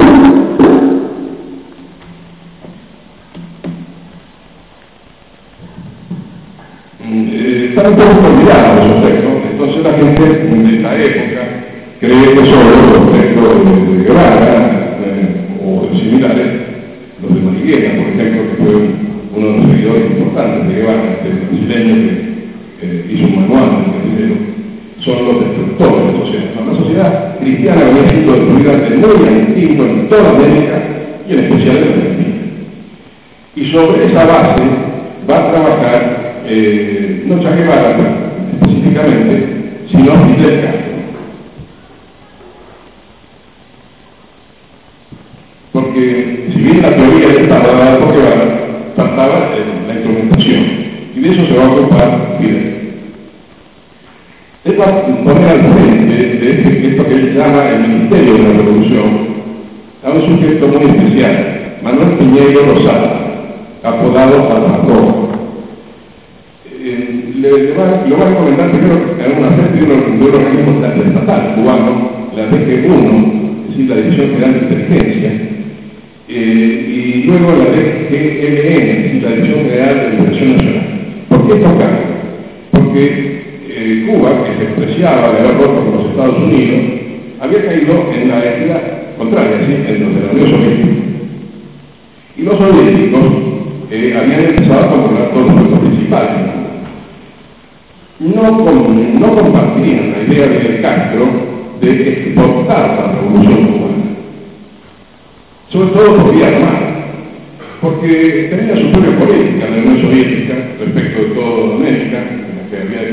Eh, están un poco olvidados esos textos, entonces la gente de esta época cree que son los textos de Guevara eh, o similares, los de Marighella, por ejemplo, que fue uno de los seguidores importantes de Guevara, este brasileño que eh, hizo un manual del guerrillero, son los destructores de la sociedad. La sociedad cristiana había sido destruida desde muy antiguo en toda América y en especial en Argentina. Y sobre esa base va a trabajar Eh, no Che Guevara específicamente, sino Fidel Castro. Porque si bien la teoría estaba dada por Guevara, faltaba la instrumentación, y de eso se va a ocupar Fidel. Él va a poner al frente de este, esto que él llama el Ministerio de la Revolución a un sujeto muy especial, Manuel Piñeiro Rosada, apodado Albatón. Le, le va, lo va a recomendar primero en una serie de un organismo estatal cubano, la D G uno, es decir, la Dirección General de Inteligencia, eh, y luego la D G L N, es decir, la Dirección General de Liberación Nacional. ¿Por qué estos cargos? Porque eh, Cuba, que se despreciaba de haber roto con los Estados Unidos, había caído en la égida contraria, ¿sí?, en los de la Unión Soviética. Y los soviéticos eh, habían empezado a controlar todos los puestos principales. No, con, no compartían la idea de Castro de exportar la revolución cubana, sobre todo por vía armada, porque tenía su propia política en la Unión Soviética respecto de toda América, en la que había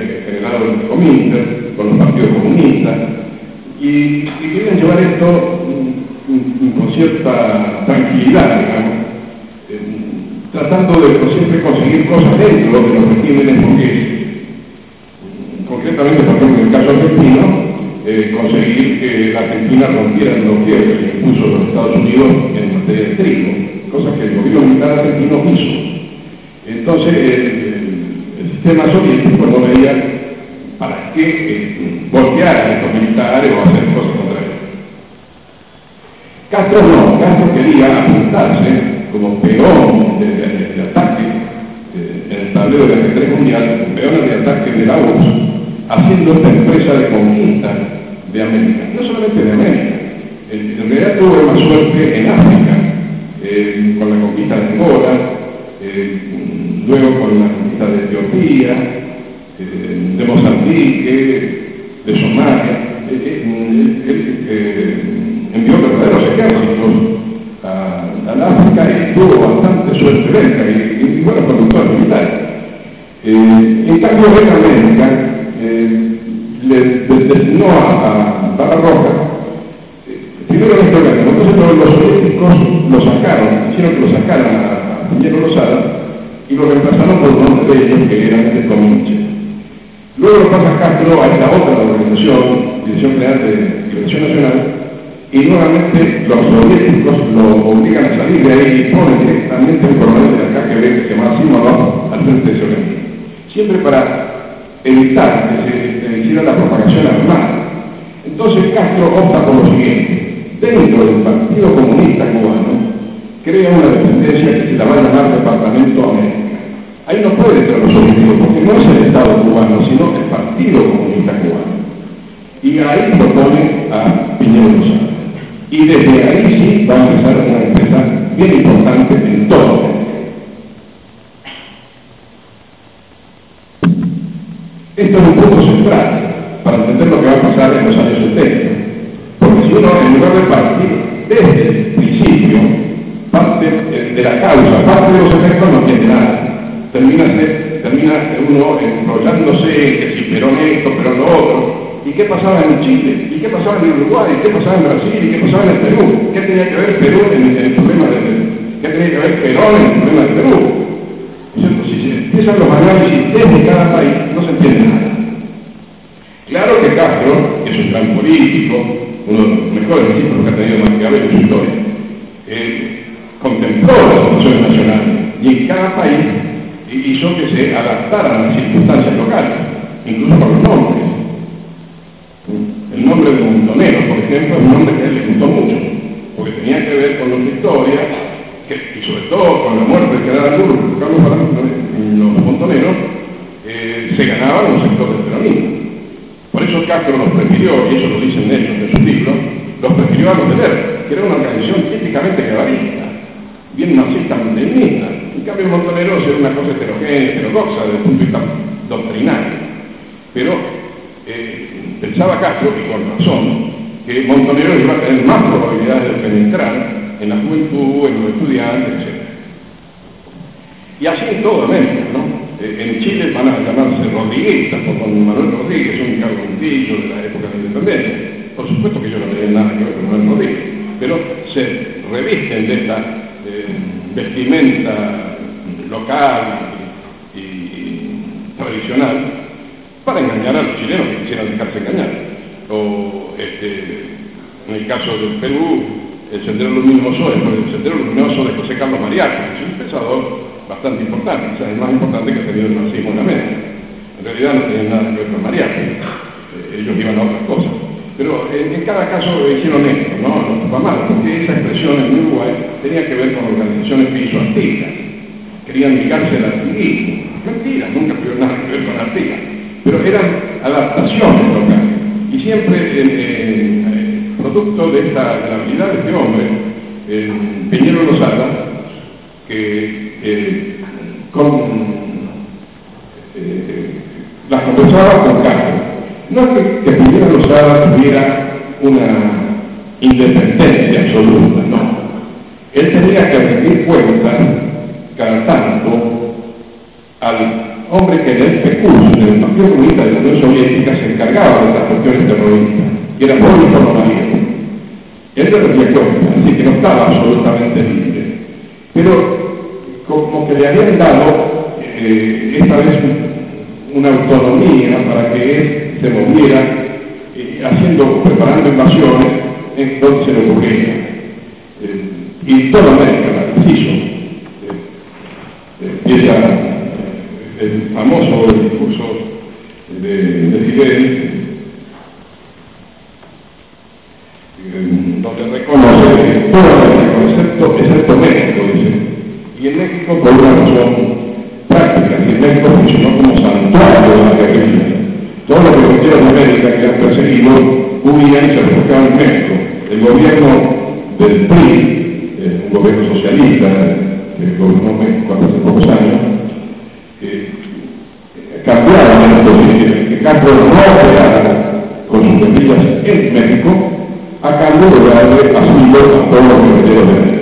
tratando de siempre conseguir cosas dentro de los regímenes burgueses. Concretamente, por ejemplo, en el caso argentino, eh, conseguir que la Argentina rompiera los quiebres que impuso los Estados Unidos en materia de trigo, cosa que el gobierno militar argentino hizo. Entonces, el, el, el sistema soviético no veía para qué eh, voltear a estos militares o hacer cosas contra ellos. Castro no, Castro quería apuntarse como peón de, de, de, de ataque de, en el tablero del ajedrez mundial, peón de ataque de la U R S S, haciendo esta empresa de conquista de América, no solamente de América, eh, en realidad tuvo más suerte en África, eh, con la conquista de Angola, eh, luego con la conquista de Etiopía, eh, de Mozambique, de Somalia. Él eh, eh, eh, envió verdaderos ejércitos a, a África y tuvo bastante suerte cerca y, y, y buenos conductores militares. Eh, en cambio, en América, Eh, le, le designó a, a Barbarroja, eh, primero en este organismo, entonces los, los soviéticos lo sacaron, hicieron que lo sacaran a, a Piñero Lozada y lo reemplazaron por un nombre de ellos que era el Cominche. Luego lo pasa Castro a esta otra organización, Dirección General de Liberación Nacional, y nuevamente los soviéticos lo obligan a salir de ahí y ponen directamente un coronel de la K G B que se llama Simonov al frente de ese organismo. Siempre para evitar que se, se hiciera la propagación armada. Entonces Castro opta por lo siguiente: dentro del Partido Comunista Cubano crea una dependencia que se la va a llamar Departamento América. Ahí no puede entrar los soviéticos porque no es el Estado cubano, sino el Partido Comunista Cubano. Y ahí propone a Piñero Lozada. Y desde ahí sí va a empezar una empresa bien importante en todo. Esto es un punto central para entender lo que va a pasar en los años setenta. Porque si uno, en lugar de partir desde el principio, parte de la causa, parte de los efectos, no tiene nada. Termina, termina uno enrollándose, que si Perón esto, Perón lo otro. ¿Y qué pasaba en Chile? ¿Y qué pasaba en Uruguay? ¿Y qué pasaba en Brasil? ¿Y qué pasaba en el Perú? ¿Qué tenía que ver Perú en el, en el problema de ¿Qué tenía que ver Perón en el problema del Perú? Si se empiezan los análisis desde cada país, no se entiende nada. Claro que Castro, que es un gran político, uno de los mejores discípulos que ha tenido Maquiavelo en su historia, eh, contempló las situaciones nacionales y en cada país hizo que se adaptaran a las circunstancias locales, incluso con los nombres. El nombre de Montonero, por ejemplo, es un nombre que a él le gustó mucho, porque tenía que ver con nuestra historia, que, y sobre todo con la muerte del general Burgos, Carlos los montoneros, eh, se ganaban un sector del peronismo. Por eso Castro los prefirió, y eso lo dicen ellos en sus libros, los prefirió a los de Lerner, que era una organización típicamente guevarista, bien marxista-leninista. En cambio, Montoneros era una cosa heterogénea, heterodoxa desde el punto de vista doctrinario. Pero eh, pensaba Castro, y con razón, que Montoneros iba a tener más probabilidades de penetrar en la juventud, en los estudiantes, etcétera. Y así en toda América, ¿no? Eh, en Chile van a llamarse rodriguistas, por don Manuel Rodríguez, un cargontillo de la época de la independencia. Por supuesto que yo no tenía nada que ver con Manuel Rodríguez, pero se revisten de esta eh, vestimenta local y, y tradicional para engañar a los chilenos que quisieran dejarse engañar. O este, en el caso del Perú, el Sendero Luminoso es el Sendero Luminoso de José Carlos Mariátegui, que es un pensador bastante importante, quizás el más importante que ha tenido el marxismo en América. En realidad no tiene nada que ver con Mariátegui, eh, ellos iban a otras cosas. Pero en, en cada caso hicieron esto, ¿no? No fue mal, porque esa expresión en Uruguay tenía que ver con organizaciones piso-artistas. Querían ligarse al artiguismo. Mentira, nunca tuvieron nada que ver con Artigas. Pero eran adaptaciones locales. Y siempre, eh, eh, producto de, esta, de la habilidad de este hombre, eh, Piñero Lozada, que eh, con, eh, las conversaba con Castro. No es que, que Piñero Lozada tuviera una independencia absoluta, no. Él tenía que rendir cuentas cada tanto al hombre que en el P Q S, en el Partido Comunista de la Unión Soviética, se encargaba de estas cuestiones terroristas, que era muy Ponomarev. Él le rendía cuentas, así que no estaba absolutamente libre. Pero como que le habían dado eh, esta vez una autonomía para que él se moviera, eh, haciendo, preparando invasiones en donde se le ocurría. Eh, y toda América la hizo. Eh, empieza eh, el famoso discurso de, de Fidel, donde reconoce que toda América, excepto, excepto México, dice, y en México por una razón práctica, que México funcionó como santuario de la guerrilla. Todos los guerrilleros de América que han perseguido huían y se refugiaban en México. El gobierno del P R I, eh, un gobierno socialista que gobernó México hace pocos años, eh, cambiaron el posible, que Castro no operara con sus guerrillas en México, a cambio de darle asilo a todos los guerrilleros de América.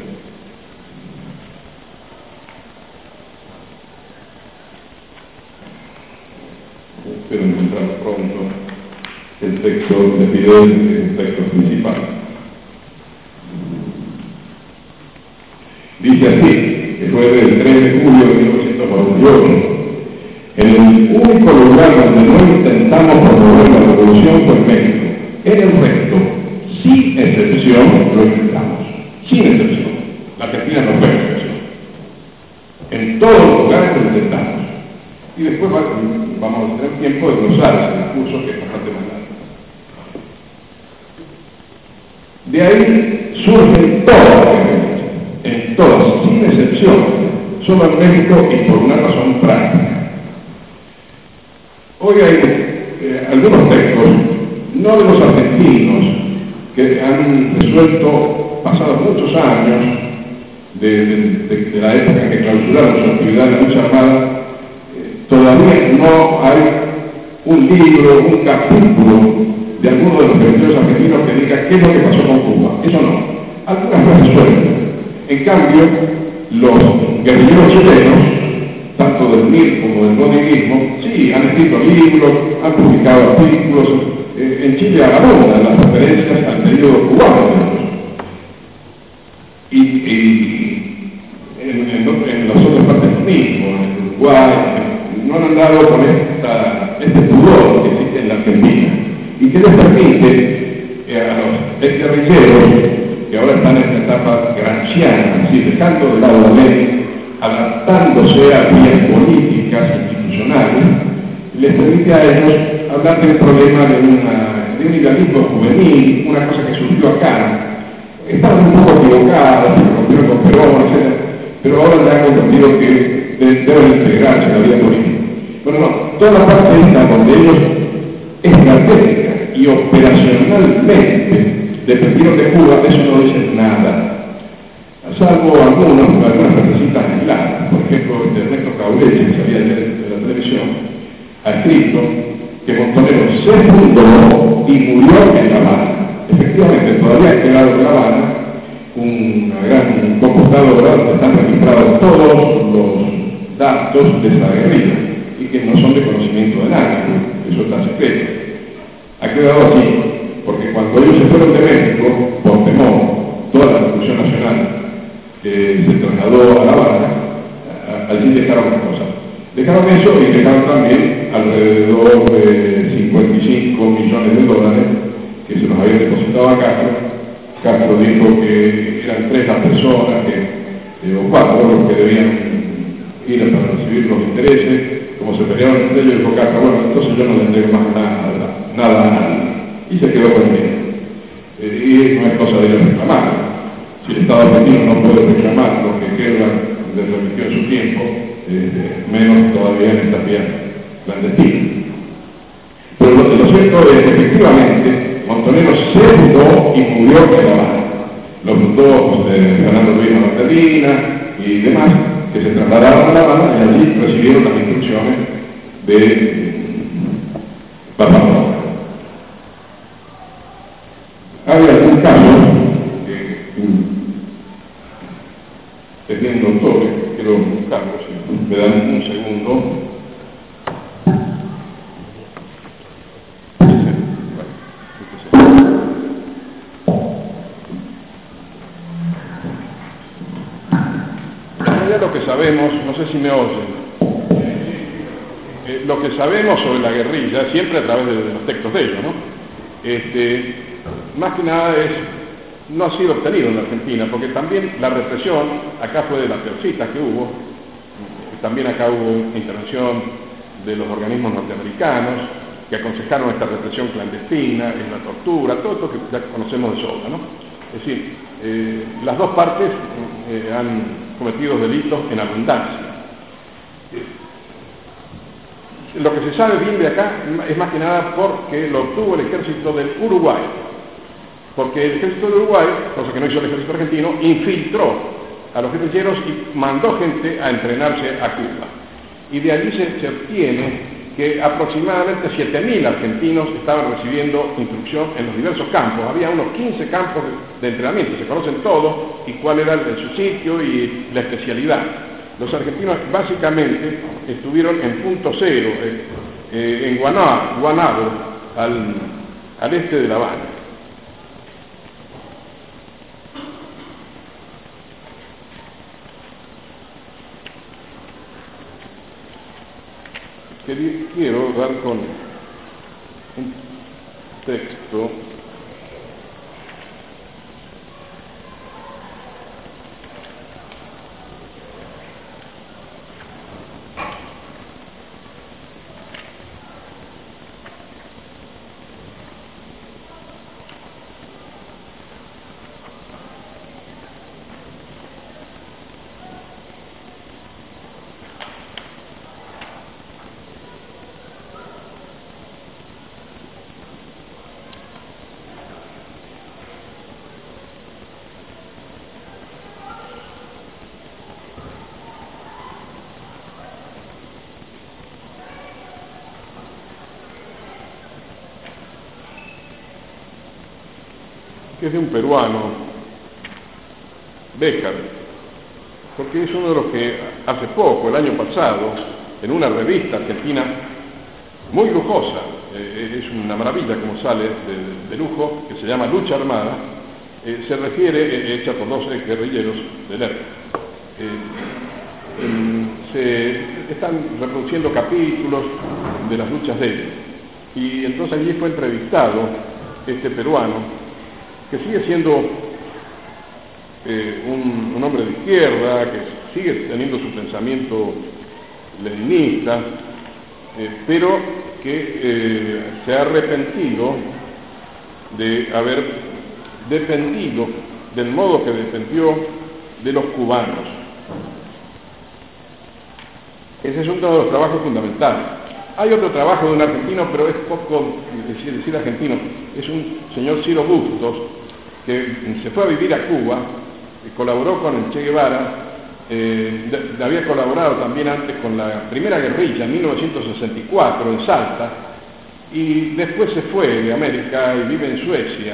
Espero encontrar pronto el texto de Fidel, el texto principal. Dice así, que fue el tres de julio de mil novecientos noventa y ocho. En el único lugar donde no intentamos promover la revolución fue en México. En el resto, sin excepción, lo intentamos. Sin excepción. La Argentina no fue excepción. En todos los lugares lo intentamos. Y después va, vamos a tener tiempo de glosar ese discurso que es bastante más largo. De ahí surgen todas las guerrillas, en todas, sin excepción, solo en México y por una razón práctica. Hoy hay eh, algunos textos, no de los argentinos, que han resuelto, pasados muchos años de, de, de, de la época en que clausuraron su actividad en la lucha armada, todavía no hay un libro, un capítulo de alguno de los guerrilleros argentinos que diga qué es lo que pasó con Cuba. Eso no. Algunas no resuelven. En cambio, los guerrilleros chilenos, tanto del M I R como del rodriguismo, sí, han escrito libros, han publicado artículos. Eh, en Chile abundan las referencias al periodo cubano. Y, y en, en, en las otras partes lo mismo, en Uruguay, no han andado con esta, este pudor que existe en la Argentina y que les permite eh, a los exguerrilleros que ahora están en esta etapa gramsciana, es decir, dejando de lado la ley, adaptándose a vías políticas, institucionales, les permite a ellos hablar del problema de, una, de un idealismo juvenil, una cosa que surgió acá. Estaban un poco equivocados, se rompieron con Perón, etcétera, pero ahora ya han comprendido que deben integrarse en la vida política. Bueno, no, toda la parte esta donde ellos estratégica y operacionalmente dependieron de Cuba, eso no dice nada. Salvo algunos, algunas frasecitas aisladas. Por ejemplo, Ernesto Caulete, que salía de, de la televisión, ha escrito que Montonero se fundó y murió en La Habana. Efectivamente, todavía ha quedado en La Habana una gran computadora donde están registrados todos los datos de esa guerrilla y que no son de conocimiento de nadie, eso está secreto. Ha quedado así, porque cuando ellos se fueron de México, por temor, toda la Revolución Nacional eh, se trasladó a La Habana, allí dejaron las cosas. Dejaron eso y dejaron también alrededor de cincuenta y cinco millones de dólares que se los habían depositado a Castro. Castro dijo que eran tres las personas que, eh, o cuatro los que debían ir para recibir los intereses. Como se pelearon entre ellos, dijo Castro, bueno, entonces yo no le entrego más nada, nada a nadie. Y se quedó con el dinero. Eh, y no es cosa de ellos reclamar. Si el Estado argentino no puede reclamar lo que queda de remitió en su tiempo, eh, menos todavía en esta vía clandestina. Pero lo, lo cierto es que efectivamente Montonero se fundó y murió en La Habana. Lo fundó eh, Fernando Luis Margarina y demás, que se trasladaron a La Habana y allí recibieron las instrucciones de Barbarroja. Hay algún caso que teniendo todo, quiero buscarlo, si me dan un segundo. sabemos, no sé si me oyen, eh, lo que sabemos sobre la guerrilla, siempre a través de, de los textos de ellos, ¿no? Este, más que nada es, no ha sido obtenido en la Argentina, porque también la represión, acá fue de las peorcitas que hubo, también acá hubo intervención de los organismos norteamericanos, que aconsejaron esta represión clandestina, en la tortura, todo esto que ya conocemos de sobra, ¿no? Es decir, eh, las dos partes eh, han cometido delitos en abundancia. Eh, lo que se sabe bien de acá es más que nada porque lo obtuvo el ejército del Uruguay, porque el ejército del Uruguay, cosa que no hizo el ejército argentino, infiltró a los guerrilleros y mandó gente a entrenarse a Cuba. Y de allí se, se obtiene que aproximadamente siete mil argentinos estaban recibiendo instrucción en los diversos campos. Había unos quince campos de, de entrenamiento, se conocen todos, y cuál era el, su sitio y la especialidad. Los argentinos básicamente estuvieron en punto cero, eh, eh, en Guanabo, Guanabo al, al este de La Habana. Quiero dar con un texto que es de un peruano, Béjar, porque es uno de los que hace poco, el año pasado, en una revista argentina muy lujosa, eh, es una maravilla como sale de, de lujo, que se llama Lucha Armada, eh, se refiere, eh, hecha por dos guerrilleros del E R P. Eh, eh, se están reproduciendo capítulos de las luchas de ellos, y entonces allí fue entrevistado este peruano, que sigue siendo eh, un, un hombre de izquierda, que sigue teniendo su pensamiento leninista, eh, pero que eh, se ha arrepentido de haber dependido del modo que dependió de los cubanos. Ese es uno de los trabajos fundamentales. Hay otro trabajo de un argentino, pero es poco decir, decir argentino, es un señor Ciro Bustos, que se fue a vivir a Cuba, y colaboró con el Che Guevara, eh, de, de, había colaborado también antes con la primera guerrilla en mil novecientos sesenta y cuatro en Salta, y después se fue de América y vive en Suecia.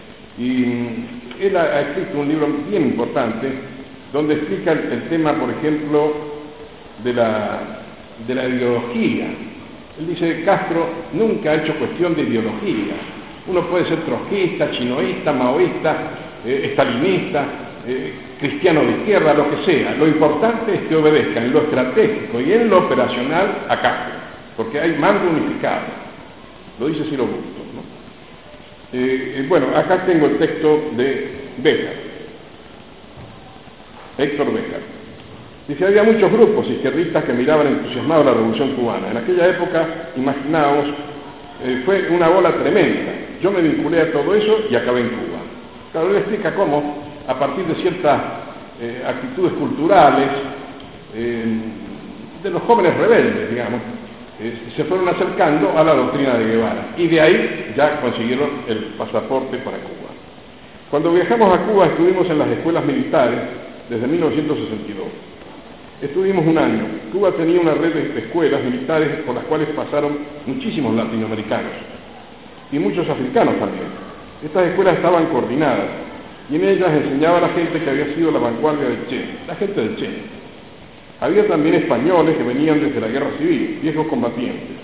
Y él ha, ha escrito un libro bien importante, donde explica el, el tema, por ejemplo, de la, de la ideología. Él dice que Castro nunca ha hecho cuestión de ideología. Uno puede ser trotskista, chinoísta, maoísta, eh, estalinista, eh, cristiano de izquierda, lo que sea. Lo importante es que obedezcan en lo estratégico y en lo operacional a Castro, porque hay mando unificado. Lo dice Ciro Bustos, ¿no? Eh, eh, bueno, acá tengo el texto de Béjar, Héctor Béjar. Dice, había muchos grupos izquierdistas que miraban entusiasmados la revolución cubana. En aquella época, imaginaos, eh, fue una bola tremenda. Yo me vinculé a todo eso y acabé en Cuba. Claro, él explica cómo, a partir de ciertas eh, actitudes culturales, eh, de los jóvenes rebeldes, digamos, eh, se fueron acercando a la doctrina de Guevara. Y de ahí ya consiguieron el pasaporte para Cuba. Cuando viajamos a Cuba estuvimos en las escuelas militares desde mil novecientos sesenta y dos. Estuvimos un año. Cuba tenía una red de escuelas militares por las cuales pasaron muchísimos latinoamericanos y muchos africanos también. Estas escuelas estaban coordinadas y en ellas enseñaba a la gente que había sido la vanguardia del Che, la gente del Che. Había también españoles que venían desde la guerra civil, viejos combatientes.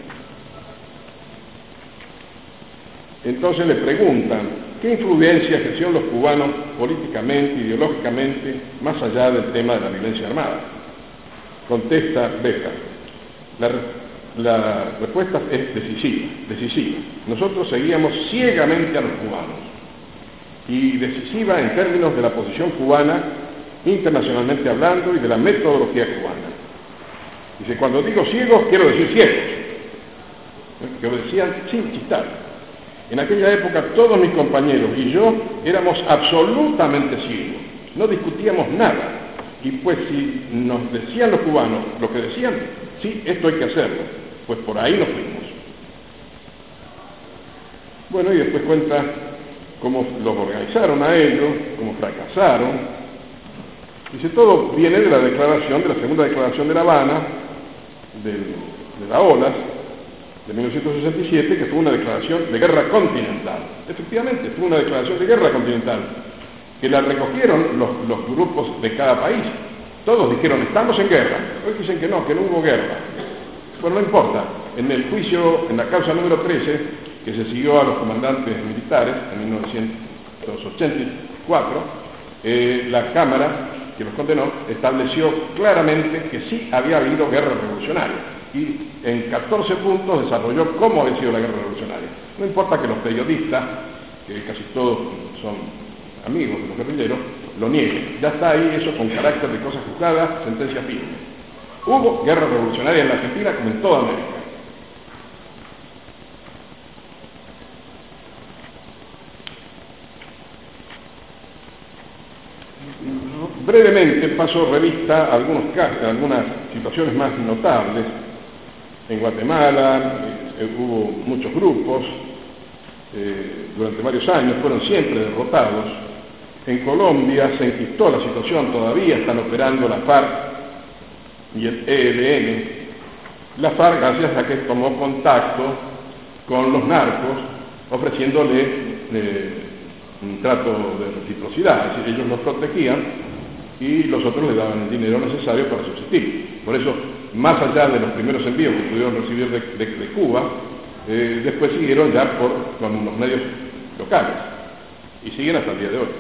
Entonces le preguntan, ¿qué influencia ejercieron los cubanos políticamente, ideológicamente, más allá del tema de la violencia armada? contesta Béjar. La, la respuesta es decisiva, decisiva. Nosotros seguíamos ciegamente a los cubanos, y decisiva en términos de la posición cubana, internacionalmente hablando, y de la metodología cubana. Dice, cuando digo ciegos, quiero decir ciegos, que obedecían sin chistar. En aquella época todos mis compañeros y yo éramos absolutamente ciegos, no discutíamos nada. Y pues si nos decían los cubanos lo que decían, sí, esto hay que hacerlo, pues por ahí nos fuimos. Bueno, y después cuenta cómo los organizaron a ellos, cómo fracasaron. Dice, todo viene de la declaración, de la segunda declaración de La Habana, del, de la O L A S, de mil novecientos sesenta y siete, que fue una declaración de guerra continental. Efectivamente, fue una declaración de guerra continental, que la recogieron los, los grupos de cada país. Todos dijeron, estamos en guerra. Hoy dicen que no, que no hubo guerra. Bueno, no importa. En el juicio, en la causa número trece, que se siguió a los comandantes militares en mil novecientos ochenta y cuatro, eh, la Cámara, que los condenó, estableció claramente que sí había habido guerra revolucionaria. Y en catorce puntos desarrolló cómo había sido la guerra revolucionaria. No importa que los periodistas, que casi todos son amigos de los guerrilleros, lo nieguen. Ya está ahí eso con carácter de cosa juzgada, sentencia firme. Hubo guerra revolucionaria en la Argentina como en toda América. Brevemente paso revista a algunos casos, algunas situaciones más notables. En Guatemala eh, hubo muchos grupos, eh, durante varios años fueron siempre derrotados. En Colombia se enquistó la situación, todavía están operando la FARC y el E L N. La FARC, gracias a que tomó contacto con los narcos, ofreciéndole eh, un trato de reciprocidad, es decir, ellos los protegían y los otros le daban el dinero necesario para subsistir. Por eso, más allá de los primeros envíos que pudieron recibir de, de, de Cuba, eh, después siguieron ya por, con los medios locales, y siguen hasta el día de hoy,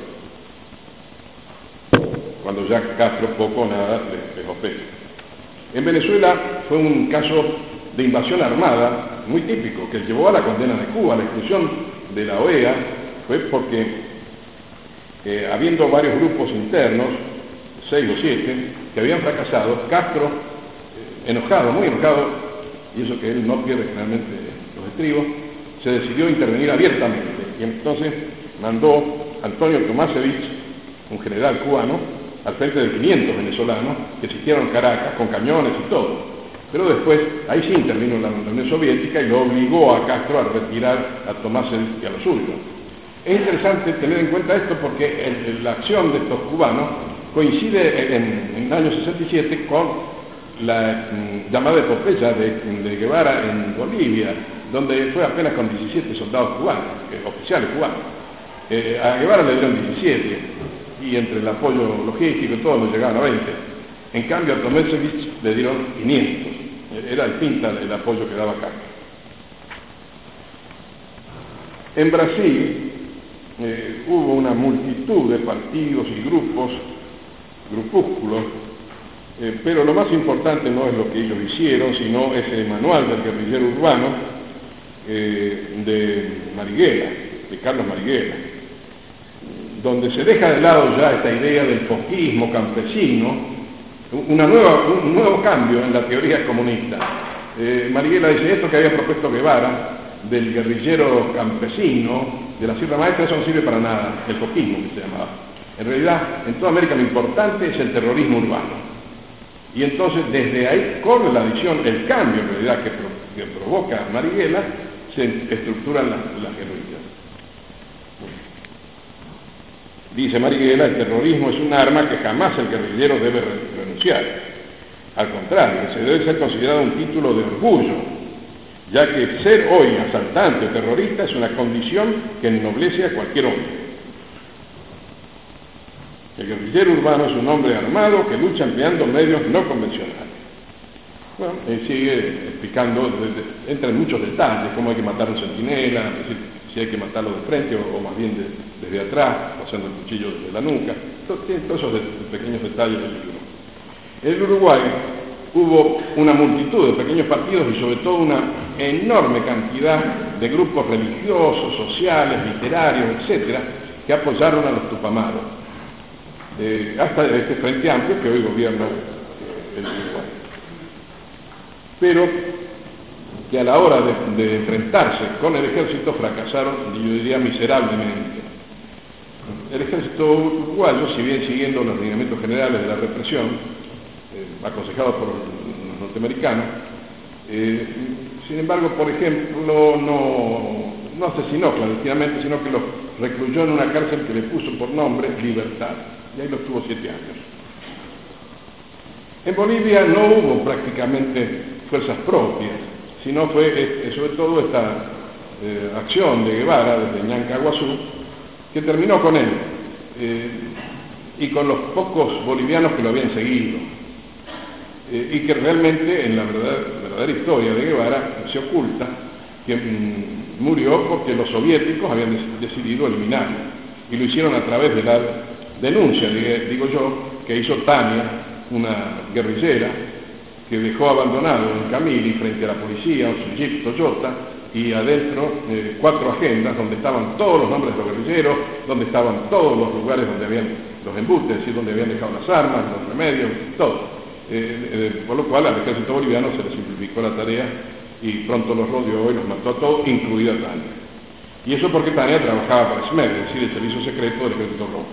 cuando ya Castro poco o nada les, les ofrece. En Venezuela fue un caso de invasión armada muy típico, que llevó a la condena de Cuba. La exclusión de la O E A fue porque, eh, habiendo varios grupos internos, seis o siete, que habían fracasado, Castro, eh, enojado, muy enojado, y eso que él no pierde generalmente los estribos, se decidió intervenir abiertamente, y entonces mandó a Antonio Tomasevich, un general cubano, al frente de quinientos venezolanos que existieron en Caracas con cañones y todo. Pero después, ahí sí intervino la, la Unión Soviética y lo obligó a Castro a retirar a Tomasevich y a los suyos. Es interesante tener en cuenta esto porque el, el, la acción de estos cubanos coincide en, en el año sesenta y siete con la mm, llamada epopeya de, de Guevara en Bolivia, donde fue apenas con diecisiete soldados cubanos, eh, oficiales cubanos. Eh, a Guevara le dieron diecisiete, y entre el apoyo logístico y todo nos llegaban a veinte. En cambio a Tomasevich le dieron quinientos. Era distinta el apoyo que daba Castro. En Brasil eh, hubo una multitud de partidos y grupos, grupúsculos, eh, pero lo más importante no es lo que ellos hicieron, sino ese manual del guerrillero urbano eh, de Marighella, de Carlos Marighella, donde se deja de lado ya esta idea del posquismo campesino, una nueva, un nuevo cambio en la teoría comunista. Eh, Marighella dice, esto que había propuesto Guevara, del guerrillero campesino, de la Sierra Maestra, eso no sirve para nada, el posquismo que se llamaba. En realidad, en toda América lo importante es el terrorismo urbano. Y entonces, desde ahí corre la visión, el cambio en realidad que, pro, que provoca Marighella, se estructuran las, las guerrillas. Dice Marighella, el terrorismo es un arma que jamás el guerrillero debe renunciar. Al contrario, se debe ser considerado un título de orgullo, ya que ser hoy asaltante o terrorista es una condición que ennoblece a cualquier hombre. El guerrillero urbano es un hombre armado que lucha empleando medios no convencionales. Bueno, él sigue explicando, entra en muchos detalles, cómo hay que matar a un centinela, es decir, si hay que matarlo de frente o, o más bien de, desde atrás, pasando el cuchillo desde la nuca. Tiene todos esos de, pequeños detalles del libro. En el Uruguay hubo una multitud de pequeños partidos y sobre todo una enorme cantidad de grupos religiosos, sociales, literarios, etcétera, que apoyaron a los Tupamaros, eh, hasta este Frente Amplio que hoy gobierna eh, el Uruguay. Pero que a la hora de, de enfrentarse con el ejército fracasaron, yo diría, miserablemente. El ejército uruguayo, si bien siguiendo los lineamientos generales de la represión, eh, aconsejados por los norteamericanos, eh, sin embargo, por ejemplo, no, no asesinó clandestinamente, sino que los recluyó en una cárcel que le puso por nombre Libertad, y ahí los tuvo siete años. En Bolivia no hubo prácticamente fuerzas propias, sino fue eh, sobre todo esta eh, acción de Guevara desde Ñancahuazú, que terminó con él eh, y con los pocos bolivianos que lo habían seguido, eh, y que realmente en la verdad, verdadera historia de Guevara se oculta que mm, murió porque los soviéticos habían des decidido eliminarlo, y lo hicieron a través de la denuncia, digo yo, que hizo Tania, una guerrillera, que dejó abandonado en Camili frente a la policía, un jeep Toyota, y adentro eh, cuatro agendas donde estaban todos los nombres de los guerrilleros, donde estaban todos los lugares donde habían los embustes, es decir, donde habían dejado las armas, los remedios, todo. Eh, eh, por lo cual al ejército boliviano se le simplificó la tarea y pronto los rodeó y los mató a todos, incluida Tania. Y eso porque Tania trabajaba para SMED, es decir, el servicio secreto del ejército rojo.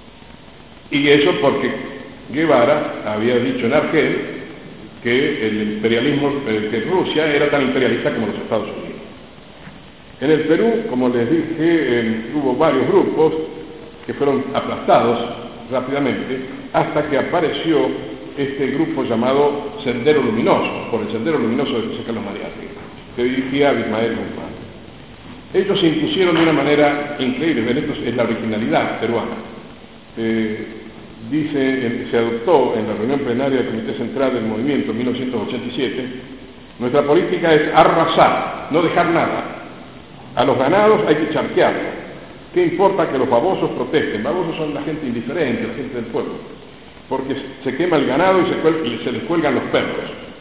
Y eso porque Guevara había dicho en Argel que el imperialismo, eh, que Rusia era tan imperialista como los Estados Unidos. En el Perú, como les dije, eh, hubo varios grupos que fueron aplastados rápidamente hasta que apareció este grupo llamado Sendero Luminoso, por el Sendero Luminoso de José Carlos Mariátegui, que dirigía Abimael Guzmán. Ellos se impusieron de una manera increíble, ven, esto es la originalidad peruana. Eh, dice, se adoptó en la reunión plenaria del Comité Central del Movimiento en mil novecientos ochenta y siete, nuestra política es arrasar, no dejar nada. A los ganados hay que charquearlos. ¿Qué importa que los babosos protesten? Babosos son la gente indiferente, la gente del pueblo. Porque se quema el ganado y se, y se les cuelgan los perros.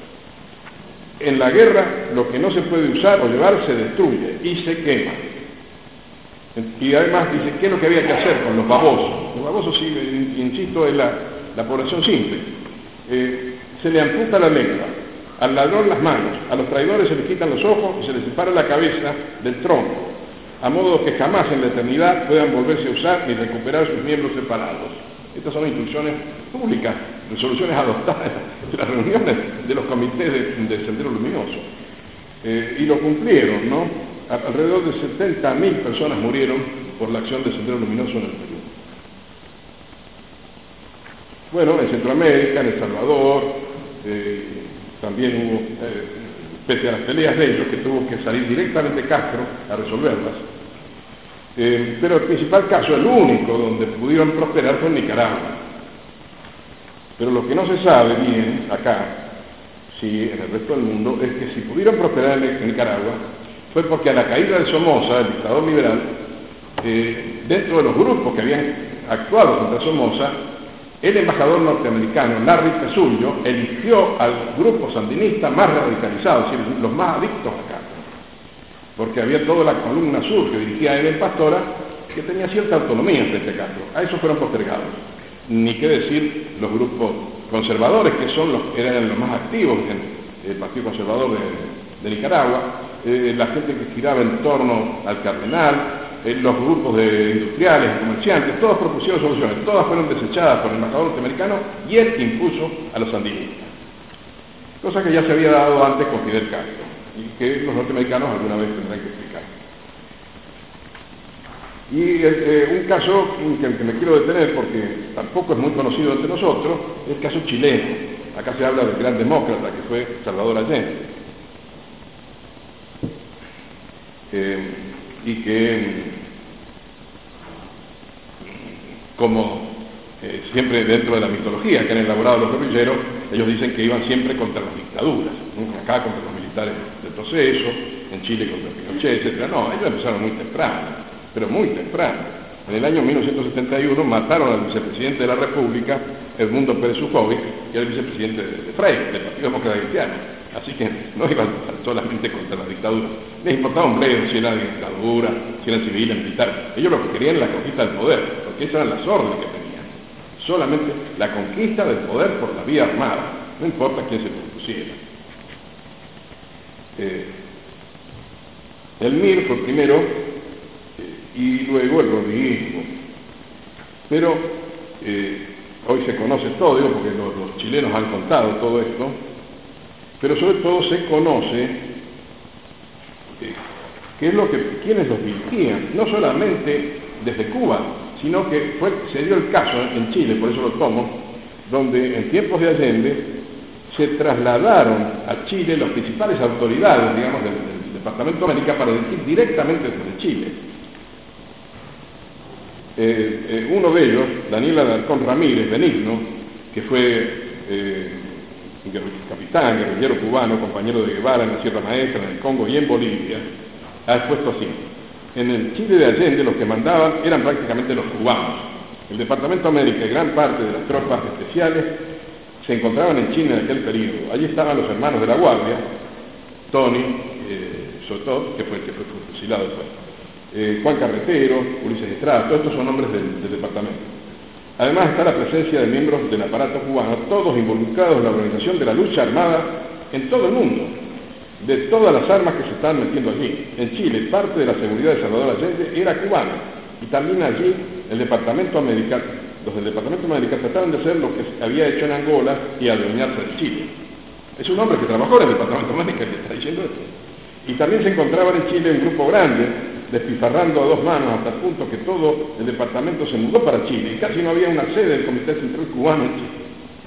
En la guerra, lo que no se puede usar o llevar se destruye y se quema. Y además dice, ¿qué es lo que había que hacer con los babosos? Los babosos, sí, insisto, es la, la población simple. Eh, se le amputa la lengua, al ladrón las manos, a los traidores se les quitan los ojos y se les separa la cabeza del tronco, a modo que jamás en la eternidad puedan volverse a usar ni recuperar sus miembros separados. Estas son instrucciones públicas, resoluciones adoptadas en las reuniones de los comités de, de Sendero Luminoso. Eh, y lo cumplieron, ¿no? Alrededor de setenta mil personas murieron por la acción de Sendero Luminoso en el Perú. Bueno, en Centroamérica, en El Salvador, eh, también hubo, eh, pese a las peleas de ellos, que tuvo que salir directamente Castro a resolverlas. Eh, pero el principal caso, el único donde pudieron prosperar, fue en Nicaragua. Pero lo que no se sabe bien acá, sí, en el resto del mundo, es que si pudieron prosperar en Nicaragua, fue porque a la caída de Somoza, el dictador liberal, eh, dentro de los grupos que habían actuado contra Somoza, el embajador norteamericano, Larry Pesullo, eligió al grupo sandinista más radicalizado, es decir, los más adictos a Castro. Porque había toda la columna sur que dirigía Edén Pastora, que tenía cierta autonomía frente a Castro. A esos fueron postergados. Ni qué decir los grupos conservadores, que son los, eran los más activos en el Partido Conservador de, de Nicaragua, eh, la gente que giraba en torno al cardenal, eh, los grupos de industriales y comerciantes, todos propusieron soluciones, todas fueron desechadas por el embajador norteamericano y él impuso a los sandinistas. Cosa que ya se había dado antes con Fidel Castro y que los norteamericanos alguna vez tendrán que explicar. Y eh, un caso que, que me quiero detener porque tampoco es muy conocido entre nosotros, es el caso chileno. Acá se habla del gran demócrata que fue Salvador Allende. Eh, y que, como eh, siempre dentro de la mitología que han elaborado los guerrilleros, ellos dicen que iban siempre contra las dictaduras, ¿no? Acá contra los militares del proceso, en Chile contra Pinochet, etcétera. No, ellos empezaron muy temprano, pero muy temprano. En el año mil novecientos setenta y uno mataron al vicepresidente de la República Edmundo Pérez Ujovich, que era el vicepresidente de, de Frei, del Partido Demócrata Cristiano. Así que no iban solamente contra la dictadura. Les importaba un bledo si era dictadura, si era civil, militar. Ellos lo que querían era la conquista del poder, porque esas eran las órdenes que tenían. Solamente la conquista del poder por la vía armada, no importa quién se propusiera. Eh, el M I R fue primero eh, y luego el rodriguismo. Pero eh, hoy se conoce todo, digo, porque los, los chilenos han contado todo esto, pero sobre todo se conoce eh, qué es lo que, quiénes los dirigían, no solamente desde Cuba, sino que fue, se dio el caso en Chile, por eso lo tomo, donde en tiempos de Allende se trasladaron a Chile las principales autoridades, digamos, del, del Departamento de América para dirigir directamente desde Chile. Eh, eh, uno de ellos, Daniel Alarcón Ramírez, Benigno, que fue eh, capitán, guerrillero cubano, compañero de Guevara en la Sierra Maestra, en el Congo y en Bolivia, ha expuesto así: en el Chile de Allende los que mandaban eran prácticamente los cubanos. El Departamento de América y gran parte de las tropas especiales se encontraban en Chile en aquel periodo. Allí estaban los hermanos de la Guardia, Tony, eh, Sotó, que fue el que fue fusilado después, eh, Juan Carretero, Ulises Estrada, todos estos son nombres del, del departamento. Además está la presencia de miembros del aparato cubano, todos involucrados en la organización de la lucha armada en todo el mundo, de todas las armas que se estaban metiendo allí. En Chile, parte de la seguridad de Salvador Allende era cubana, y también allí el Departamento Americano, los del Departamento Americano trataron de hacer lo que había hecho en Angola y adueñarse de Chile. Es un hombre que trabajó en el Departamento Americano que está diciendo esto. Y también se encontraba en Chile un grupo grande, despilfarrando a dos manos hasta el punto que todo el departamento se mudó para Chile y casi no había una sede del Comité Central Cubano en Chile.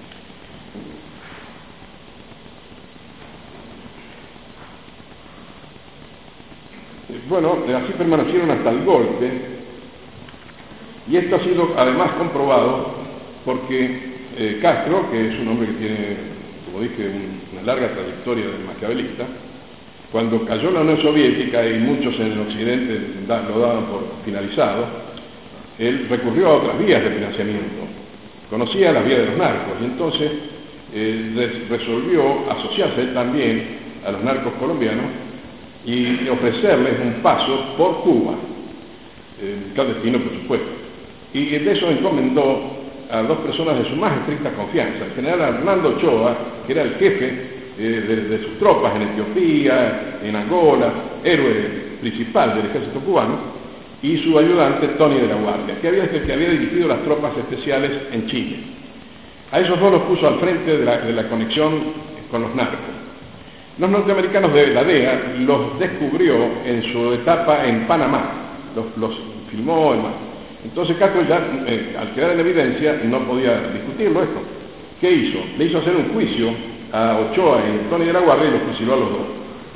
Bueno, así permanecieron hasta el golpe, y esto ha sido además comprobado porque eh, Castro, que es un hombre que tiene, como dije, un, una larga trayectoria de maquiavelista, cuando cayó la Unión Soviética y muchos en el occidente da, lo daban por finalizado, él recurrió a otras vías de financiamiento, conocía las vías de los narcos, y entonces eh, resolvió asociarse él también a los narcos colombianos y ofrecerles un paso por Cuba, eh, clandestino por supuesto, y de eso encomendó a dos personas de su más estricta confianza: el general Arnaldo Ochoa, que era el jefe eh, de, de sus tropas en Etiopía, en Angola, héroe principal del ejército cubano, y su ayudante Tony de la Guardia, que había, que había dirigido las tropas especiales en Chile. A esos dos los puso al frente de la, de la conexión con los narcos. Los norteamericanos de la D E A los descubrió en su etapa en Panamá, los, los filmó en Panamá. Entonces Castro ya, eh, al quedar en evidencia, no podía discutirlo esto. ¿Qué hizo? Le hizo hacer un juicio a Ochoa y Tony de la Guardia y los fusiló a los dos.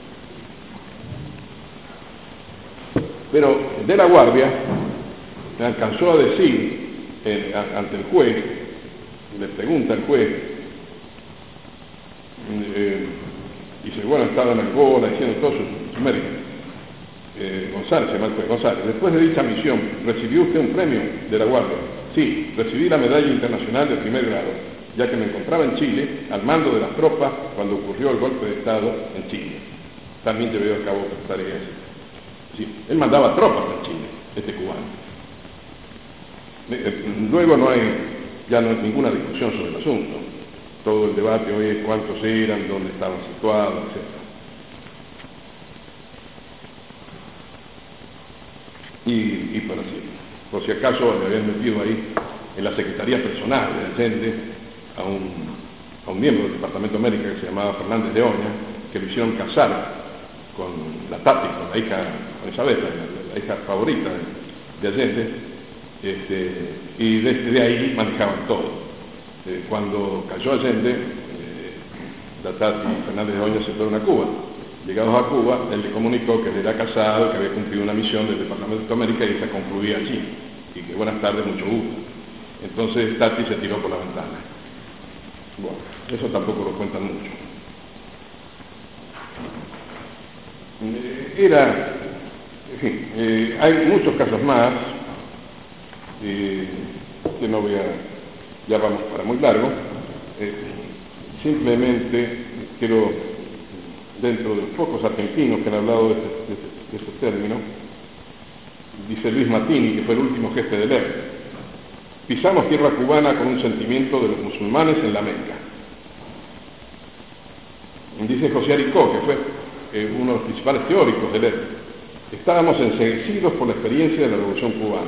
Pero de la Guardia me alcanzó a decir eh, ante el juez, le pregunta al juez, eh, dice, bueno, estaba en Angola diciendo todo su, su mérito. Eh, González, se llama el juez González. Después de dicha misión, ¿recibió usted un premio de la Guardia? Sí, recibí la medalla internacional de primer grado, ya que me encontraba en Chile al mando de las tropas cuando ocurrió el golpe de Estado en Chile. También llevé a cabo tareas. Sí, él mandaba tropas en Chile, este cubano. Luego no hay, ya no hay ninguna discusión sobre el asunto. Todo el debate hoy es cuántos eran, dónde estaban situados, etcétera. Y, y por así, por si acaso le habían metido ahí en la secretaría personal de Allende a un, a un miembro del Departamento de América que se llamaba Fernández de Oña, que lo hicieron casar con la Tati, con la hija, con Isabel, la, la hija favorita de, de Allende, este, y desde de ahí manejaban todo. Eh, cuando cayó Allende, eh, la Tati y Fernández de Oña se fueron a Cuba. Llegados a Cuba, él le comunicó que él era casado, que había cumplido una misión del Departamento de América y esa concluía allí. Y que buenas tardes, mucho gusto. Entonces Tati se tiró por la ventana. Bueno, eso tampoco lo cuentan mucho. Eh, era, en fin, eh, hay muchos casos más eh, que no voy a ya vamos para muy largo. Eh, simplemente quiero, dentro de los pocos argentinos que han hablado de, este, de, este, de estos términos, dice Luis Matini, que fue el último jefe del E R, pisamos tierra cubana con un sentimiento de los musulmanes en la Meca. Dice José Aricó, que fue eh, uno de los principales teóricos del E R, estábamos enseguecidos por la experiencia de la Revolución Cubana.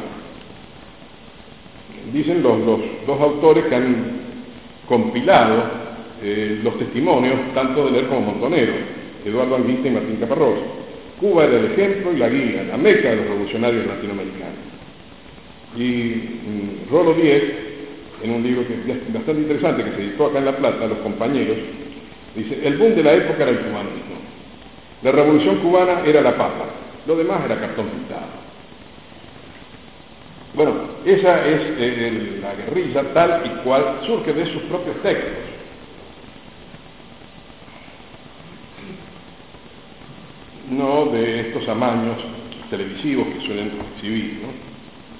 Dicen los, los dos autores que han compilado eh, los testimonios tanto de E R como Montonero, Eduardo Anguita y Martín Caparrós. Cuba era el ejemplo y la guía, la meca de los revolucionarios latinoamericanos. Y mm, Rolo Díez, en un libro que es bastante interesante, que se editó acá en La Plata, Los Compañeros, dice, el boom de la época era el cubanismo. La revolución cubana era la papa, lo demás era cartón pintado. Bueno, esa es eh, el, la guerrilla tal y cual surge de sus propios textos. No de estos amaños televisivos que suelen exhibir, ¿no?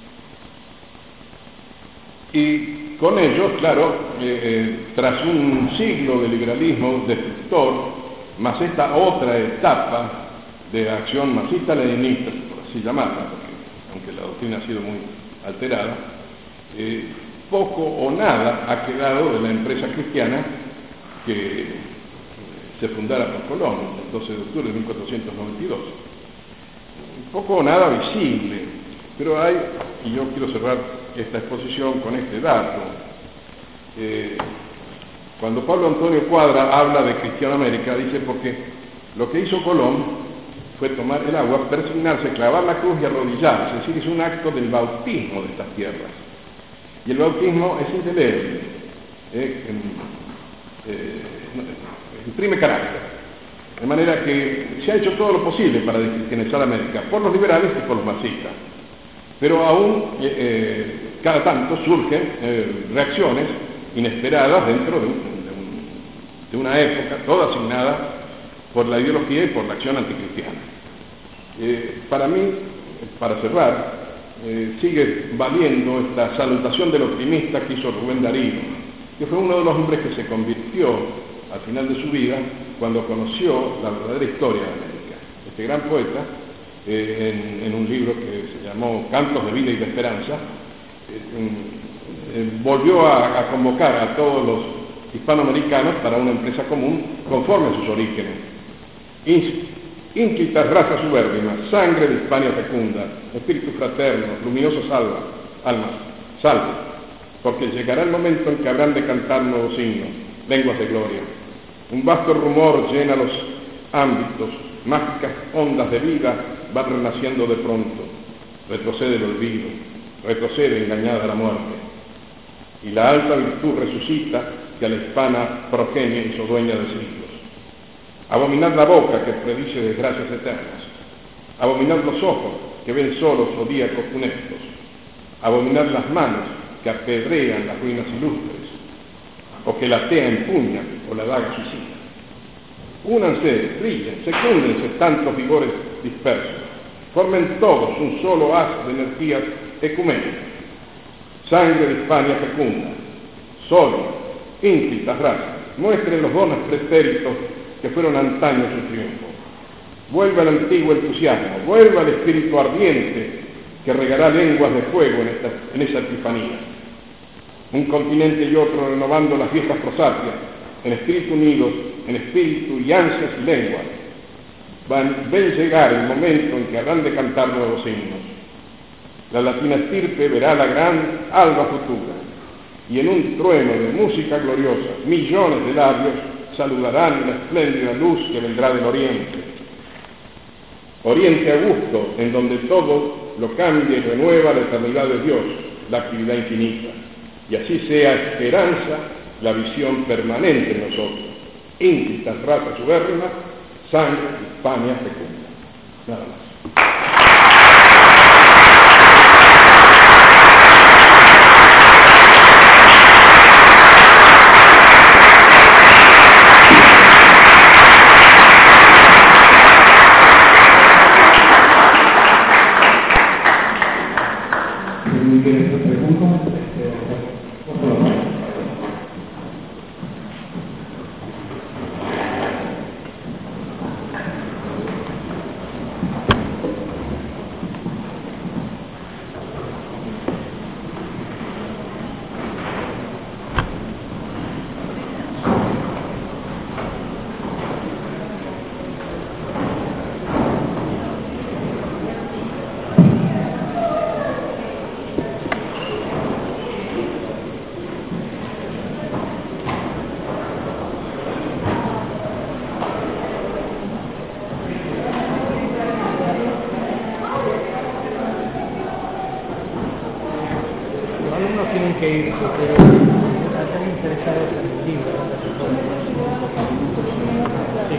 Y con ellos, claro, eh, eh, tras un siglo de liberalismo destructor, más esta otra etapa de acción marxista-leninista, por así llamarla, porque aunque la doctrina ha sido muy alterada, eh, poco o nada ha quedado de la empresa cristiana que se fundara por Colón, el doce de octubre de mil cuatrocientos noventa y dos. Poco o nada visible, pero hay, y yo quiero cerrar esta exposición con este dato, eh, cuando Pablo Antonio Cuadra habla de Cristianoamérica, dice porque lo que hizo Colón fue tomar el agua, persignarse, clavar la cruz y arrodillarse, es decir, es un acto del bautismo de estas tierras. Y el bautismo es indeleble, eh, eh, imprime carácter. De manera que se ha hecho todo lo posible para descristianizar América, por los liberales y por los marxistas. Pero aún, eh, eh, cada tanto surgen eh, reacciones inesperadas dentro de, un, de, un, de una época, toda asignada por la ideología y por la acción anticristiana. Eh, para mí, para cerrar, eh, sigue valiendo esta salutación del optimista que hizo Rubén Darío, que fue uno de los hombres que se convirtió al final de su vida cuando conoció la verdadera historia de América. Este gran poeta, eh, en, en un libro que se llamó Cantos de Vida y de Esperanza, eh, eh, volvió a, a convocar a todos los hispanoamericanos para una empresa común conforme a sus orígenes. Ínclitas razas subérrimas, sangre de Hispania fecunda, espíritu fraterno, luminosos almas, almas, salve, porque llegará el momento en que habrán de cantar nuevos himnos, lenguas de gloria. Un vasto rumor llena los ámbitos, mágicas ondas de vida van renaciendo de pronto. Retrocede el olvido, retrocede engañada la muerte. Y la alta virtud resucita que a la hispana progenie hizo dueña de siglos. Abominad la boca que predice desgracias eternas. Abominad los ojos que ven solos zodíacos funestos. Abominad las manos que apedrean las ruinas ilustres, o que la tea empuña o la daga suicida. Únanse, brillen, secúndense tantos vigores dispersos, formen todos un solo haz de energías ecuménicas. Sangre de Hispania fecunda, solo, ínclitas razas, muestren los dones pretéritos que fueron antaño su triunfo. Vuelva el antiguo entusiasmo, vuelva el espíritu ardiente que regará lenguas de fuego en, esta, en esa epifanía. Un continente y otro renovando las viejas prosapias, en espíritu unidos, en espíritu y ansias y lenguas. Van, ven llegar el momento en que habrán de cantar nuevos himnos. La latina estirpe verá la gran alba futura, y en un trueno de música gloriosa, millones de labios saludarán la espléndida luz que vendrá del oriente. Oriente augusto, en donde todo lo cambia y renueva la eternidad de Dios, la actividad infinita. Y así sea esperanza la visión permanente en nosotros. Ínclitas razas subérrimas, sangre, Hispania fecunda. Nada más. Si tienen preguntas, este, por favor. que irse, pero están interesados en el libro. Sí.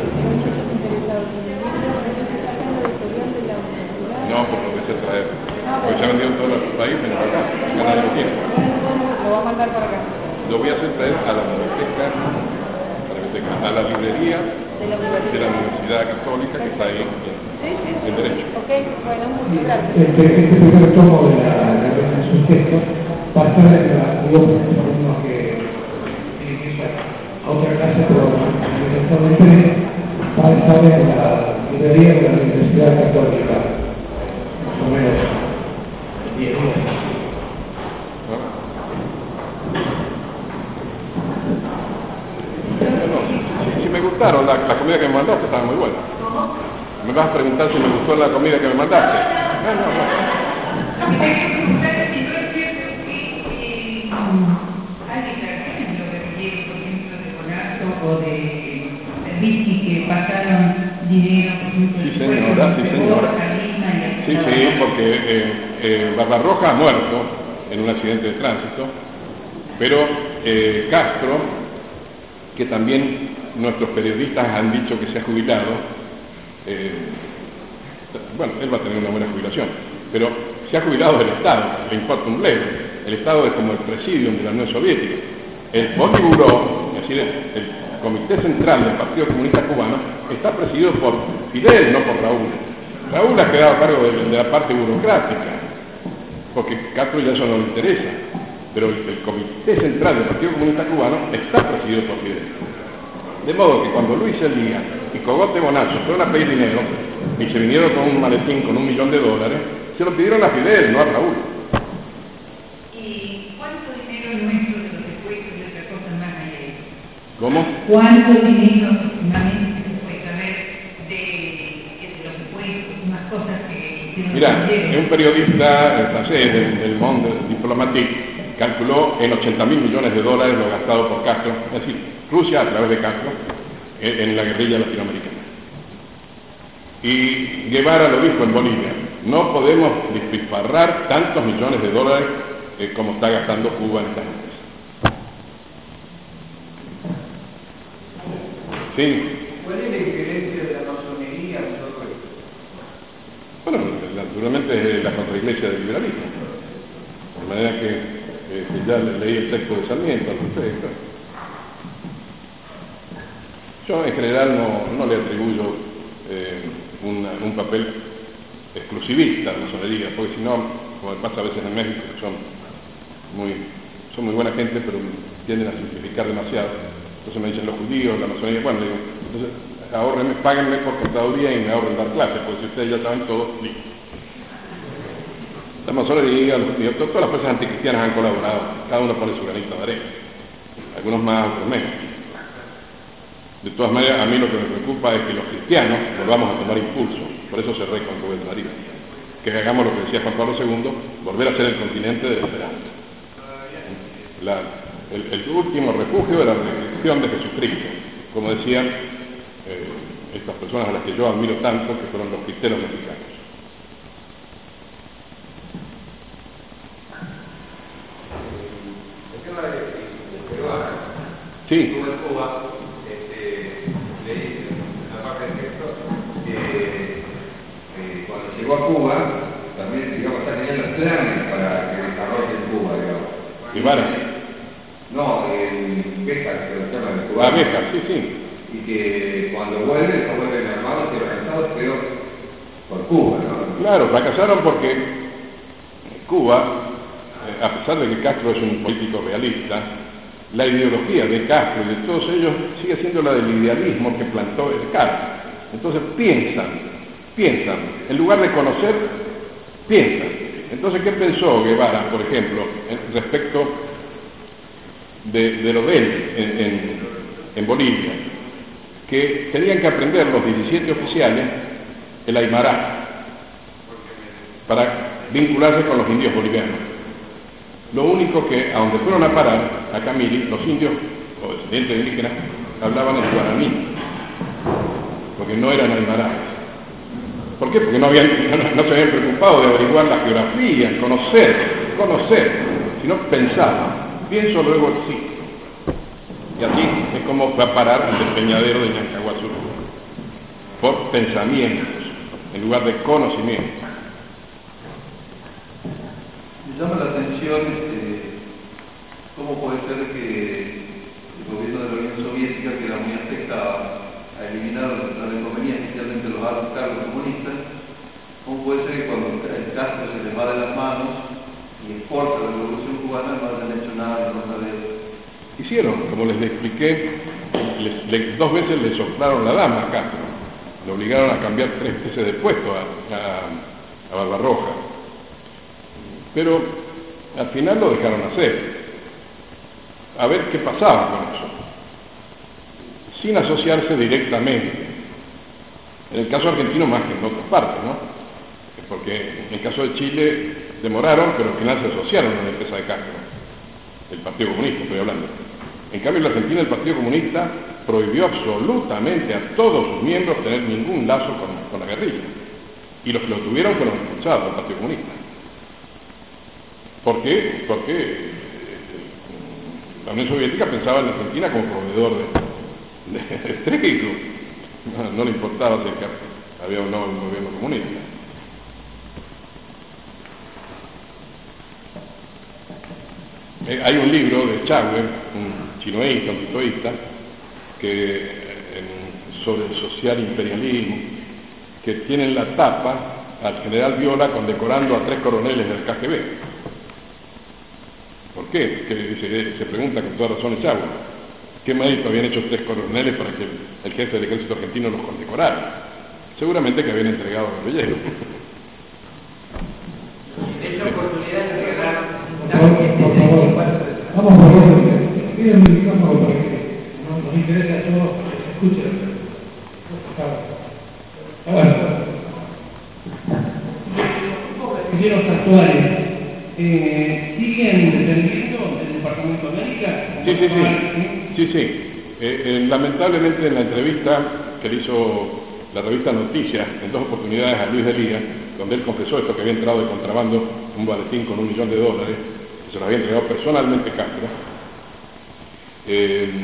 No, por lo que se trae. Porque se ha vendido en todos los países, menos acá. Acá nadie lo tiene. Lo va a mandar para acá. Lo voy a hacer traer a la biblioteca, a la, biblioteca, a la librería de la Universidad Católica que está ahí en, Sí, sí, sí. en Derecho. Ok, bueno, muchas gracias. Este, este primer tomo de la de sus textos va a estar en la digo, alumnos que tienen que ir a otra clase, pero eventualmente va a estar en la librería de la Universidad Católica, más o menos diez días. Si, si me gustaron la, la comida que me mandaste, estaba muy buena. Me vas a preguntar si me gustó la comida que me mandaste. No, no, no. O de Vichy que pasaron dinero. Sí, señora, sí, señora. Sí, sí, porque eh, eh, Barbarroja ha muerto en un accidente de tránsito, pero eh, Castro, que también nuestros periodistas han dicho que se ha jubilado, eh, bueno, él va a tener una buena jubilación, pero se ha jubilado del Estado, le importa un bledo. El Estado es como el presidium de la Unión Soviética. El Politburó, es decir, el, el Comité Central del Partido Comunista Cubano, está presidido por Fidel, no por Raúl. Raúl ha quedado a cargo de, de la parte burocrática, porque Castro ya eso no le interesa, pero el, el Comité Central del Partido Comunista Cubano está presidido por Fidel. De modo que cuando Luis Elías y Cogote Bonacho fueron a pedir dinero y se vinieron con un maletín con un millón de dólares, se lo pidieron a Fidel, no a Raúl. ¿Y cuánto dinero nuestro de los impuestos y otras cosas más hay ahí? ¿Cómo? ¿Cuánto dinero aproximadamente se puede saber de, de los impuestos y más cosas que... que Mira, es un periodista francés del, del Monde Diplomatique, calculó en ochenta mil millones de dólares lo gastado por Castro, es decir, Rusia a través de Castro, en, en la guerrilla latinoamericana. Y Guevara lo dijo en Bolivia, no podemos despilfarrar tantos millones de dólares eh, como está gastando Cuba en estas empresas. Sí. ¿Cuál es la diferencia de la masonería en todo esto? Bueno, naturalmente es la contraiglesia del liberalismo. De manera que, eh, que ya leí el texto de Sarmiento al respecto. Yo en general no, no le atribuyo eh, una, un papel exclusivista a la masonería, porque si no, como me pasa a veces en México, que son muy, son muy buena gente, pero tienden a simplificar demasiado. Entonces me dicen los judíos, la masonería, bueno, digo, entonces ahorrenme, páguenme por contaduría y me ahorren dar clases, porque si ustedes ya saben todo, listo. La masonería, los judíos, todas las fuerzas anticristianas han colaborado, cada uno pone su granito de arena, algunos más, otros menos. De todas maneras, a mí lo que me preocupa es que los cristianos volvamos a tomar impulso, por eso cerré con Rubén Darío, que hagamos lo que decía Juan Pablo segundo, volver a ser el continente de la esperanza. La, el, el último refugio de la resurrección de Jesucristo, como decían eh, estas personas a las que yo admiro tanto, que fueron los cristianos mexicanos. El tema de, de peruana, Sí. estuvo en Cuba, este, leí en la parte del texto que eh, cuando llegó a Cuba, también, digamos, ya tenían los planes para que desarrolle en Cuba, digamos. Guevara. No, en Béjar, que lo llaman el La cubano. Béjar, sí, sí. Y que cuando vuelven, no vuelven armados y organizados, pero por Cuba, ¿no? Claro, fracasaron porque Cuba, eh, a pesar de que Castro es un político realista, la ideología de Castro y de todos ellos sigue siendo la del idealismo que plantó el Castro. Entonces piensan, piensan, en lugar de conocer, piensan. Entonces, ¿qué pensó Guevara, por ejemplo, en, respecto de, de lo de él en, en, en Bolivia? Que tenían que aprender los diecisiete oficiales el aymara para vincularse con los indios bolivianos. Lo único que, a donde fueron a parar, a Camiri, los indios o descendientes de indígenas hablaban el guaraní, porque no eran aymaraes. ¿Por qué? Porque no, habían, no, no se habían preocupado de averiguar la geografía, conocer, conocer. Si sino pensaba, pienso luego existo. Y así es como fue a parar el despeñadero de Ñancahuazú, por pensamientos, en lugar de conocimiento. Me llama la atención este, cómo puede ser que el gobierno de la Unión Soviética, que era muy afectado a eliminar la economía, especialmente los altos cargos comunistas, cómo puede ser que cuando el Castro se le va de las manos y exporta la revolución cubana no hayan hecho nada en contra de eso. Hicieron, como les expliqué, les, les, dos veces le soplaron la dama a Castro, le obligaron a cambiar tres veces de puesto a, a, a Barbarroja, pero al final lo dejaron hacer, a ver qué pasaba con eso, sin asociarse directamente. En el caso argentino más que en otras partes, ¿no? Porque en el caso de Chile demoraron, pero al final se asociaron a la empresa de Castro, el Partido Comunista estoy hablando. En cambio en la Argentina el Partido Comunista prohibió absolutamente a todos sus miembros tener ningún lazo con, con la guerrilla, y los que lo tuvieron fueron expulsados del Partido Comunista. ¿Por qué? Porque eh, la Unión Soviética pensaba en la Argentina como proveedor de, de, de trigo, no, no le importaba si había o no un gobierno comunista. Eh, hay un libro de Chávez, un chinoísta, un titoísta, que, en, sobre el social imperialismo, que tiene en la tapa al general Viola condecorando a tres coroneles del K G B. ¿Por qué? Que dice, se pregunta con toda razón Chávez, ¿qué mérito habían hecho tres coroneles para que el jefe del ejército argentino los condecorara? Seguramente que habían entregado a guerrilleros. Es la oportunidad de regalar Por favor, vamos a ver, pide el micrófono para que no nos interesa a todos que se escuche. Ahora, los guerrilleros actuales eh, siguen dependiendo del Departamento de América. Sí, sí, sí, sí, sí. Eh, eh, lamentablemente en la entrevista que le hizo la revista Noticias en dos oportunidades a Luis Delía, donde él confesó esto, que había entrado de contrabando un boletín con un millón de dólares, que se lo había entregado personalmente Castro, eh,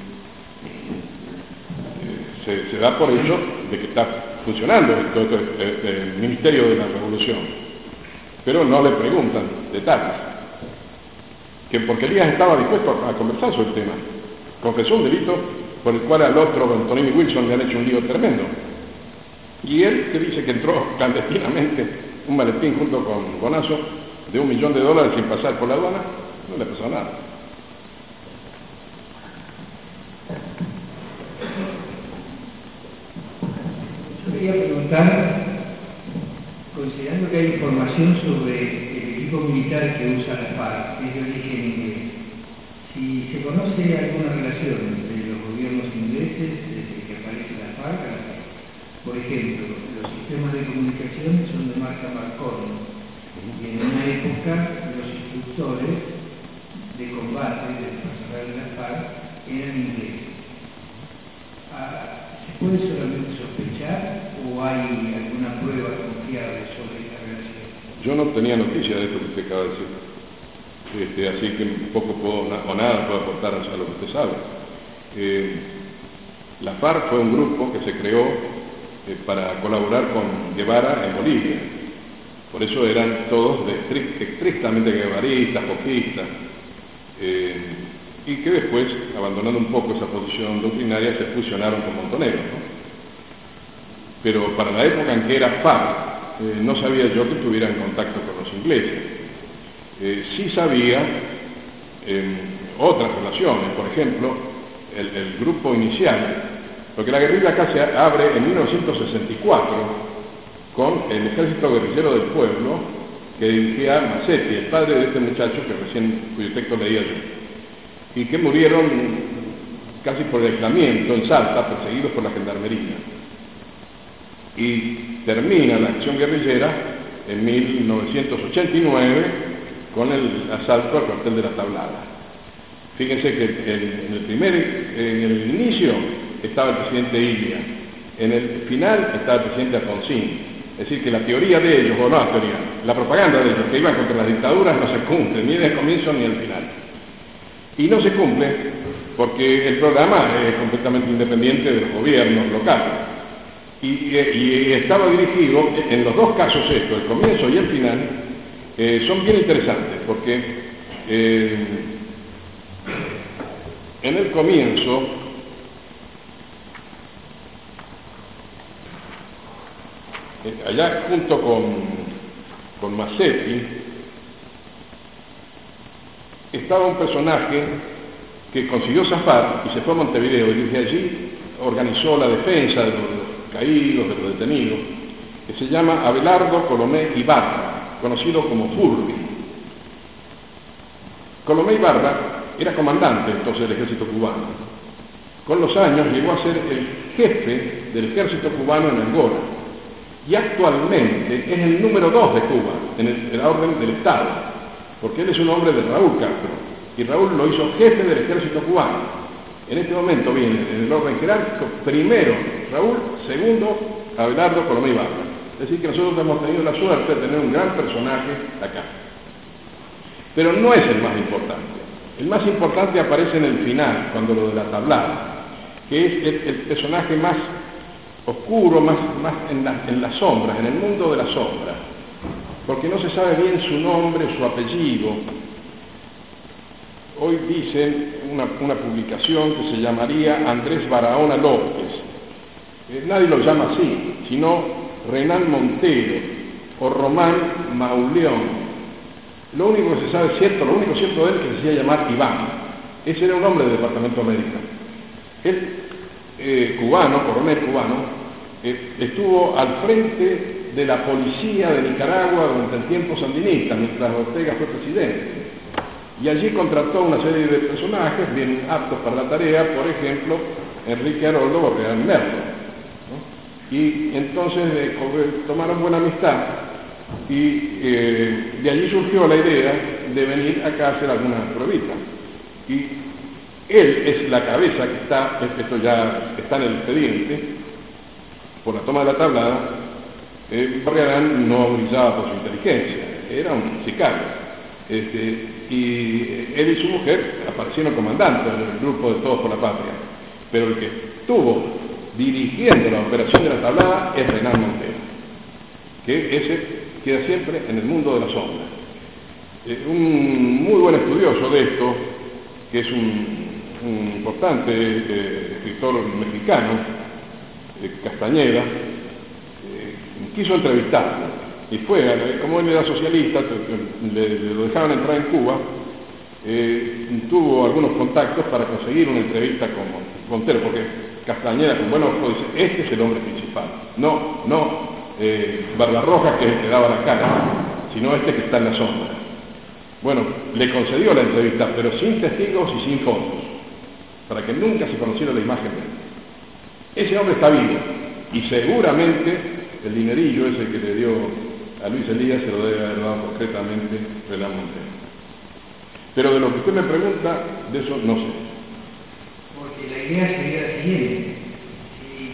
se, se da por hecho de que está funcionando el, todo, el, el Ministerio de la Revolución, pero no le preguntan detalles, que porque Elías estaba dispuesto a, a conversar sobre el tema, confesó un delito por el cual al otro, Antonini Wilson, le han hecho un lío tremendo. Y él que dice que entró clandestinamente un maletín junto con Bonazo de un millón de dólares sin pasar por la aduana, no le pasó nada. Yo quería preguntar, considerando que hay información sobre el equipo militar que usa la FARC, que es de origen inglés, si se conoce alguna relación entre los gobiernos ingleses desde que aparece la FARC. Por ejemplo, los sistemas de comunicación son de marca Marconi, y en una época los instructores de combate del personal de la FARC eran ingleses. ¿Se puede solamente sospechar o hay alguna prueba confiable sobre esta relación? Yo no tenía noticia de esto que usted acaba de decir, este, así que poco puedo, o nada puedo aportar a lo que usted sabe. Eh, la FARC fue un grupo que se creó para colaborar con Guevara en Bolivia. Por eso eran todos de estrict, estrictamente guevaristas, foquistas, eh, y que después, abandonando un poco esa posición doctrinaria, se fusionaron con Montoneros, ¿no? Pero para la época en que era FARC, eh, no sabía yo que estuviera en contacto con los ingleses. Eh, sí sabía eh, otras relaciones, por ejemplo, el, el grupo inicial, porque la guerrilla acá se abre en mil novecientos sesenta y cuatro con el Ejército Guerrillero del Pueblo que dirigía Macetti, el padre de este muchacho que recién, cuyo texto leía yo, y que murieron casi por el aislamiento en Salta, perseguidos por la gendarmería. Y termina la acción guerrillera en mil novecientos ochenta y nueve con el asalto al cuartel de la Tablada. Fíjense que en el primer, en el inicio estaba el presidente Ilia, en el final estaba el presidente Alfonsín, Es decir, que la teoría de ellos, o no la teoría, la propaganda de ellos, que iban contra las dictaduras, no se cumple, ni en el comienzo ni al final. Y no se cumple porque el programa es completamente independiente de los gobiernos locales. Y, y, y estaba dirigido, en los dos casos esto, el comienzo y el final, eh, son bien interesantes, porque eh, en el comienzo, allá junto con, con Massetti, estaba un personaje que consiguió zafar y se fue a Montevideo, y desde allí organizó la defensa de los caídos, de los detenidos, que se llama Abelardo Colomé Ibarra, conocido como Furby. Colomé Ibarra era comandante entonces del ejército cubano. Con los años llegó a ser el jefe del ejército cubano en Angola, y actualmente es el número dos de Cuba en, el, en la orden del Estado, porque él es un hombre de Raúl Castro, y Raúl lo hizo jefe del ejército cubano. En este momento viene en el orden jerárquico primero Raúl, segundo Abelardo Colomé Ibarra. Es decir, que nosotros hemos tenido la suerte de tener un gran personaje acá. Pero no es el más importante. El más importante aparece en el final, cuando lo de la tablada, que es el, el personaje más oscuro, más, más en, la, en las sombras, en el mundo de las sombras, porque no se sabe bien su nombre, su apellido. Hoy dicen una, una publicación que se llamaría Andrés Barahona López. Eh, nadie lo llama así, sino Renan Montero o Román Mauleón. Lo único que se sabe cierto, lo único cierto de él es que se hacía llamar Iván. Ese era un hombre del Departamento América. Él, eh, cubano, coronel cubano, eh, estuvo al frente de la policía de Nicaragua durante el tiempo sandinista, mientras Ortega fue presidente. Y allí contrató una serie de personajes bien aptos para la tarea, por ejemplo, Enrique Haroldo Borreal Merlo, ¿no? Y entonces eh, tomaron buena amistad, y eh, de allí surgió la idea de venir acá a hacer algunas pruebitas. Y él es la cabeza que está, esto ya está en el expediente, por la toma de la tablada. eh, Barragán no brillaba por su inteligencia, era un sicario. Este, y él y su mujer aparecieron comandantes en el grupo de Todos por la Patria, pero el que estuvo dirigiendo la operación de la tablada es Renan Montero, que ese queda siempre en el mundo de la sombra. Eh, un muy buen estudioso de esto, que es un, un importante eh, escritor mexicano, eh, Castañeda, eh, quiso entrevistarlo. Y fue, como él era socialista, le, le lo dejaban entrar en Cuba, eh, tuvo algunos contactos para conseguir una entrevista con Montero, porque Castañeda, con buen ojo, dice, este es el hombre principal. No, no eh, Barbarroja, que es el que daba la cara, sino este que está en la sombra. Bueno, le concedió la entrevista, pero sin testigos y sin fotos, para que nunca se conociera la imagen de él. Ese hombre está vivo, y seguramente el dinerillo ese que le dio a Luis Elías se lo debe haber dado concretamente Renan Montero. Pero de lo que usted me pregunta, de eso no sé. Porque la idea sería la siguiente: si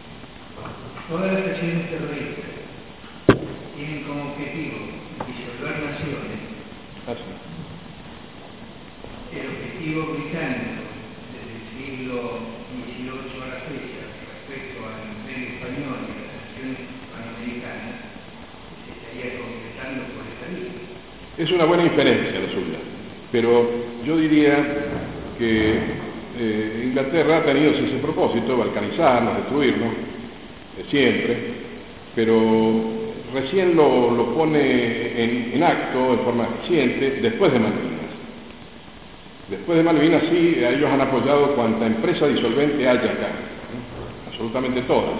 todas las acciones terroristas tienen como objetivo disolver naciones, Ah, sí. el objetivo británico desde el siglo dieciocho a la fecha respecto al Imperio Español y a las naciones panamericanas se estaría completando por esta vía. Es una buena inferencia la suya, pero yo diría que eh, Inglaterra ha tenido ese propósito, balcanizarnos, destruirnos, eh, siempre, pero recién lo, lo pone en, en acto, en forma eficiente, después de Malvinas. Después de Malvinas sí, ellos han apoyado cuanta empresa disolvente haya acá, ¿eh? Absolutamente todas.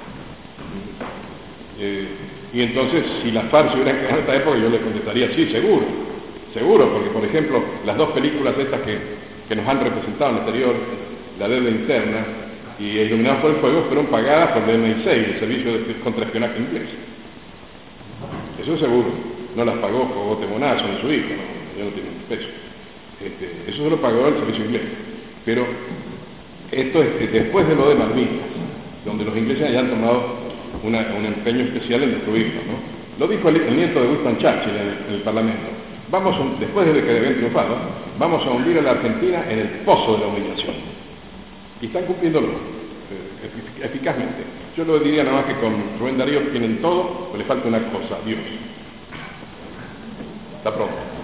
Eh, y entonces, si las FARC se hubieran creado en esta época, yo le contestaría sí, seguro, seguro, porque por ejemplo, las dos películas estas que, que nos han representado en el exterior, La Deuda Interna y Iluminados por el Fuego, fueron pagadas por el M I seis, el Servicio de Contraespionaje Inglés. Eso es seguro, no las pagó Cogote Monazo ni su hijo, no, ya no tiene un peso. Este, eso se lo pagó el servicio inglés. Pero esto es después de lo de Malvinas, donde los ingleses hayan tomado una, un empeño especial en destruirnos, ¿no? Lo dijo el, el nieto de Winston Churchill en el, en el Parlamento. Vamos a, después de que habían triunfado, vamos a hundir a la Argentina en el pozo de la humillación. Y están cumpliéndolo eh, eficazmente. Yo lo diría nada más que con Rubén Darío tienen todo, pero le falta una cosa, Dios. Hasta pronto.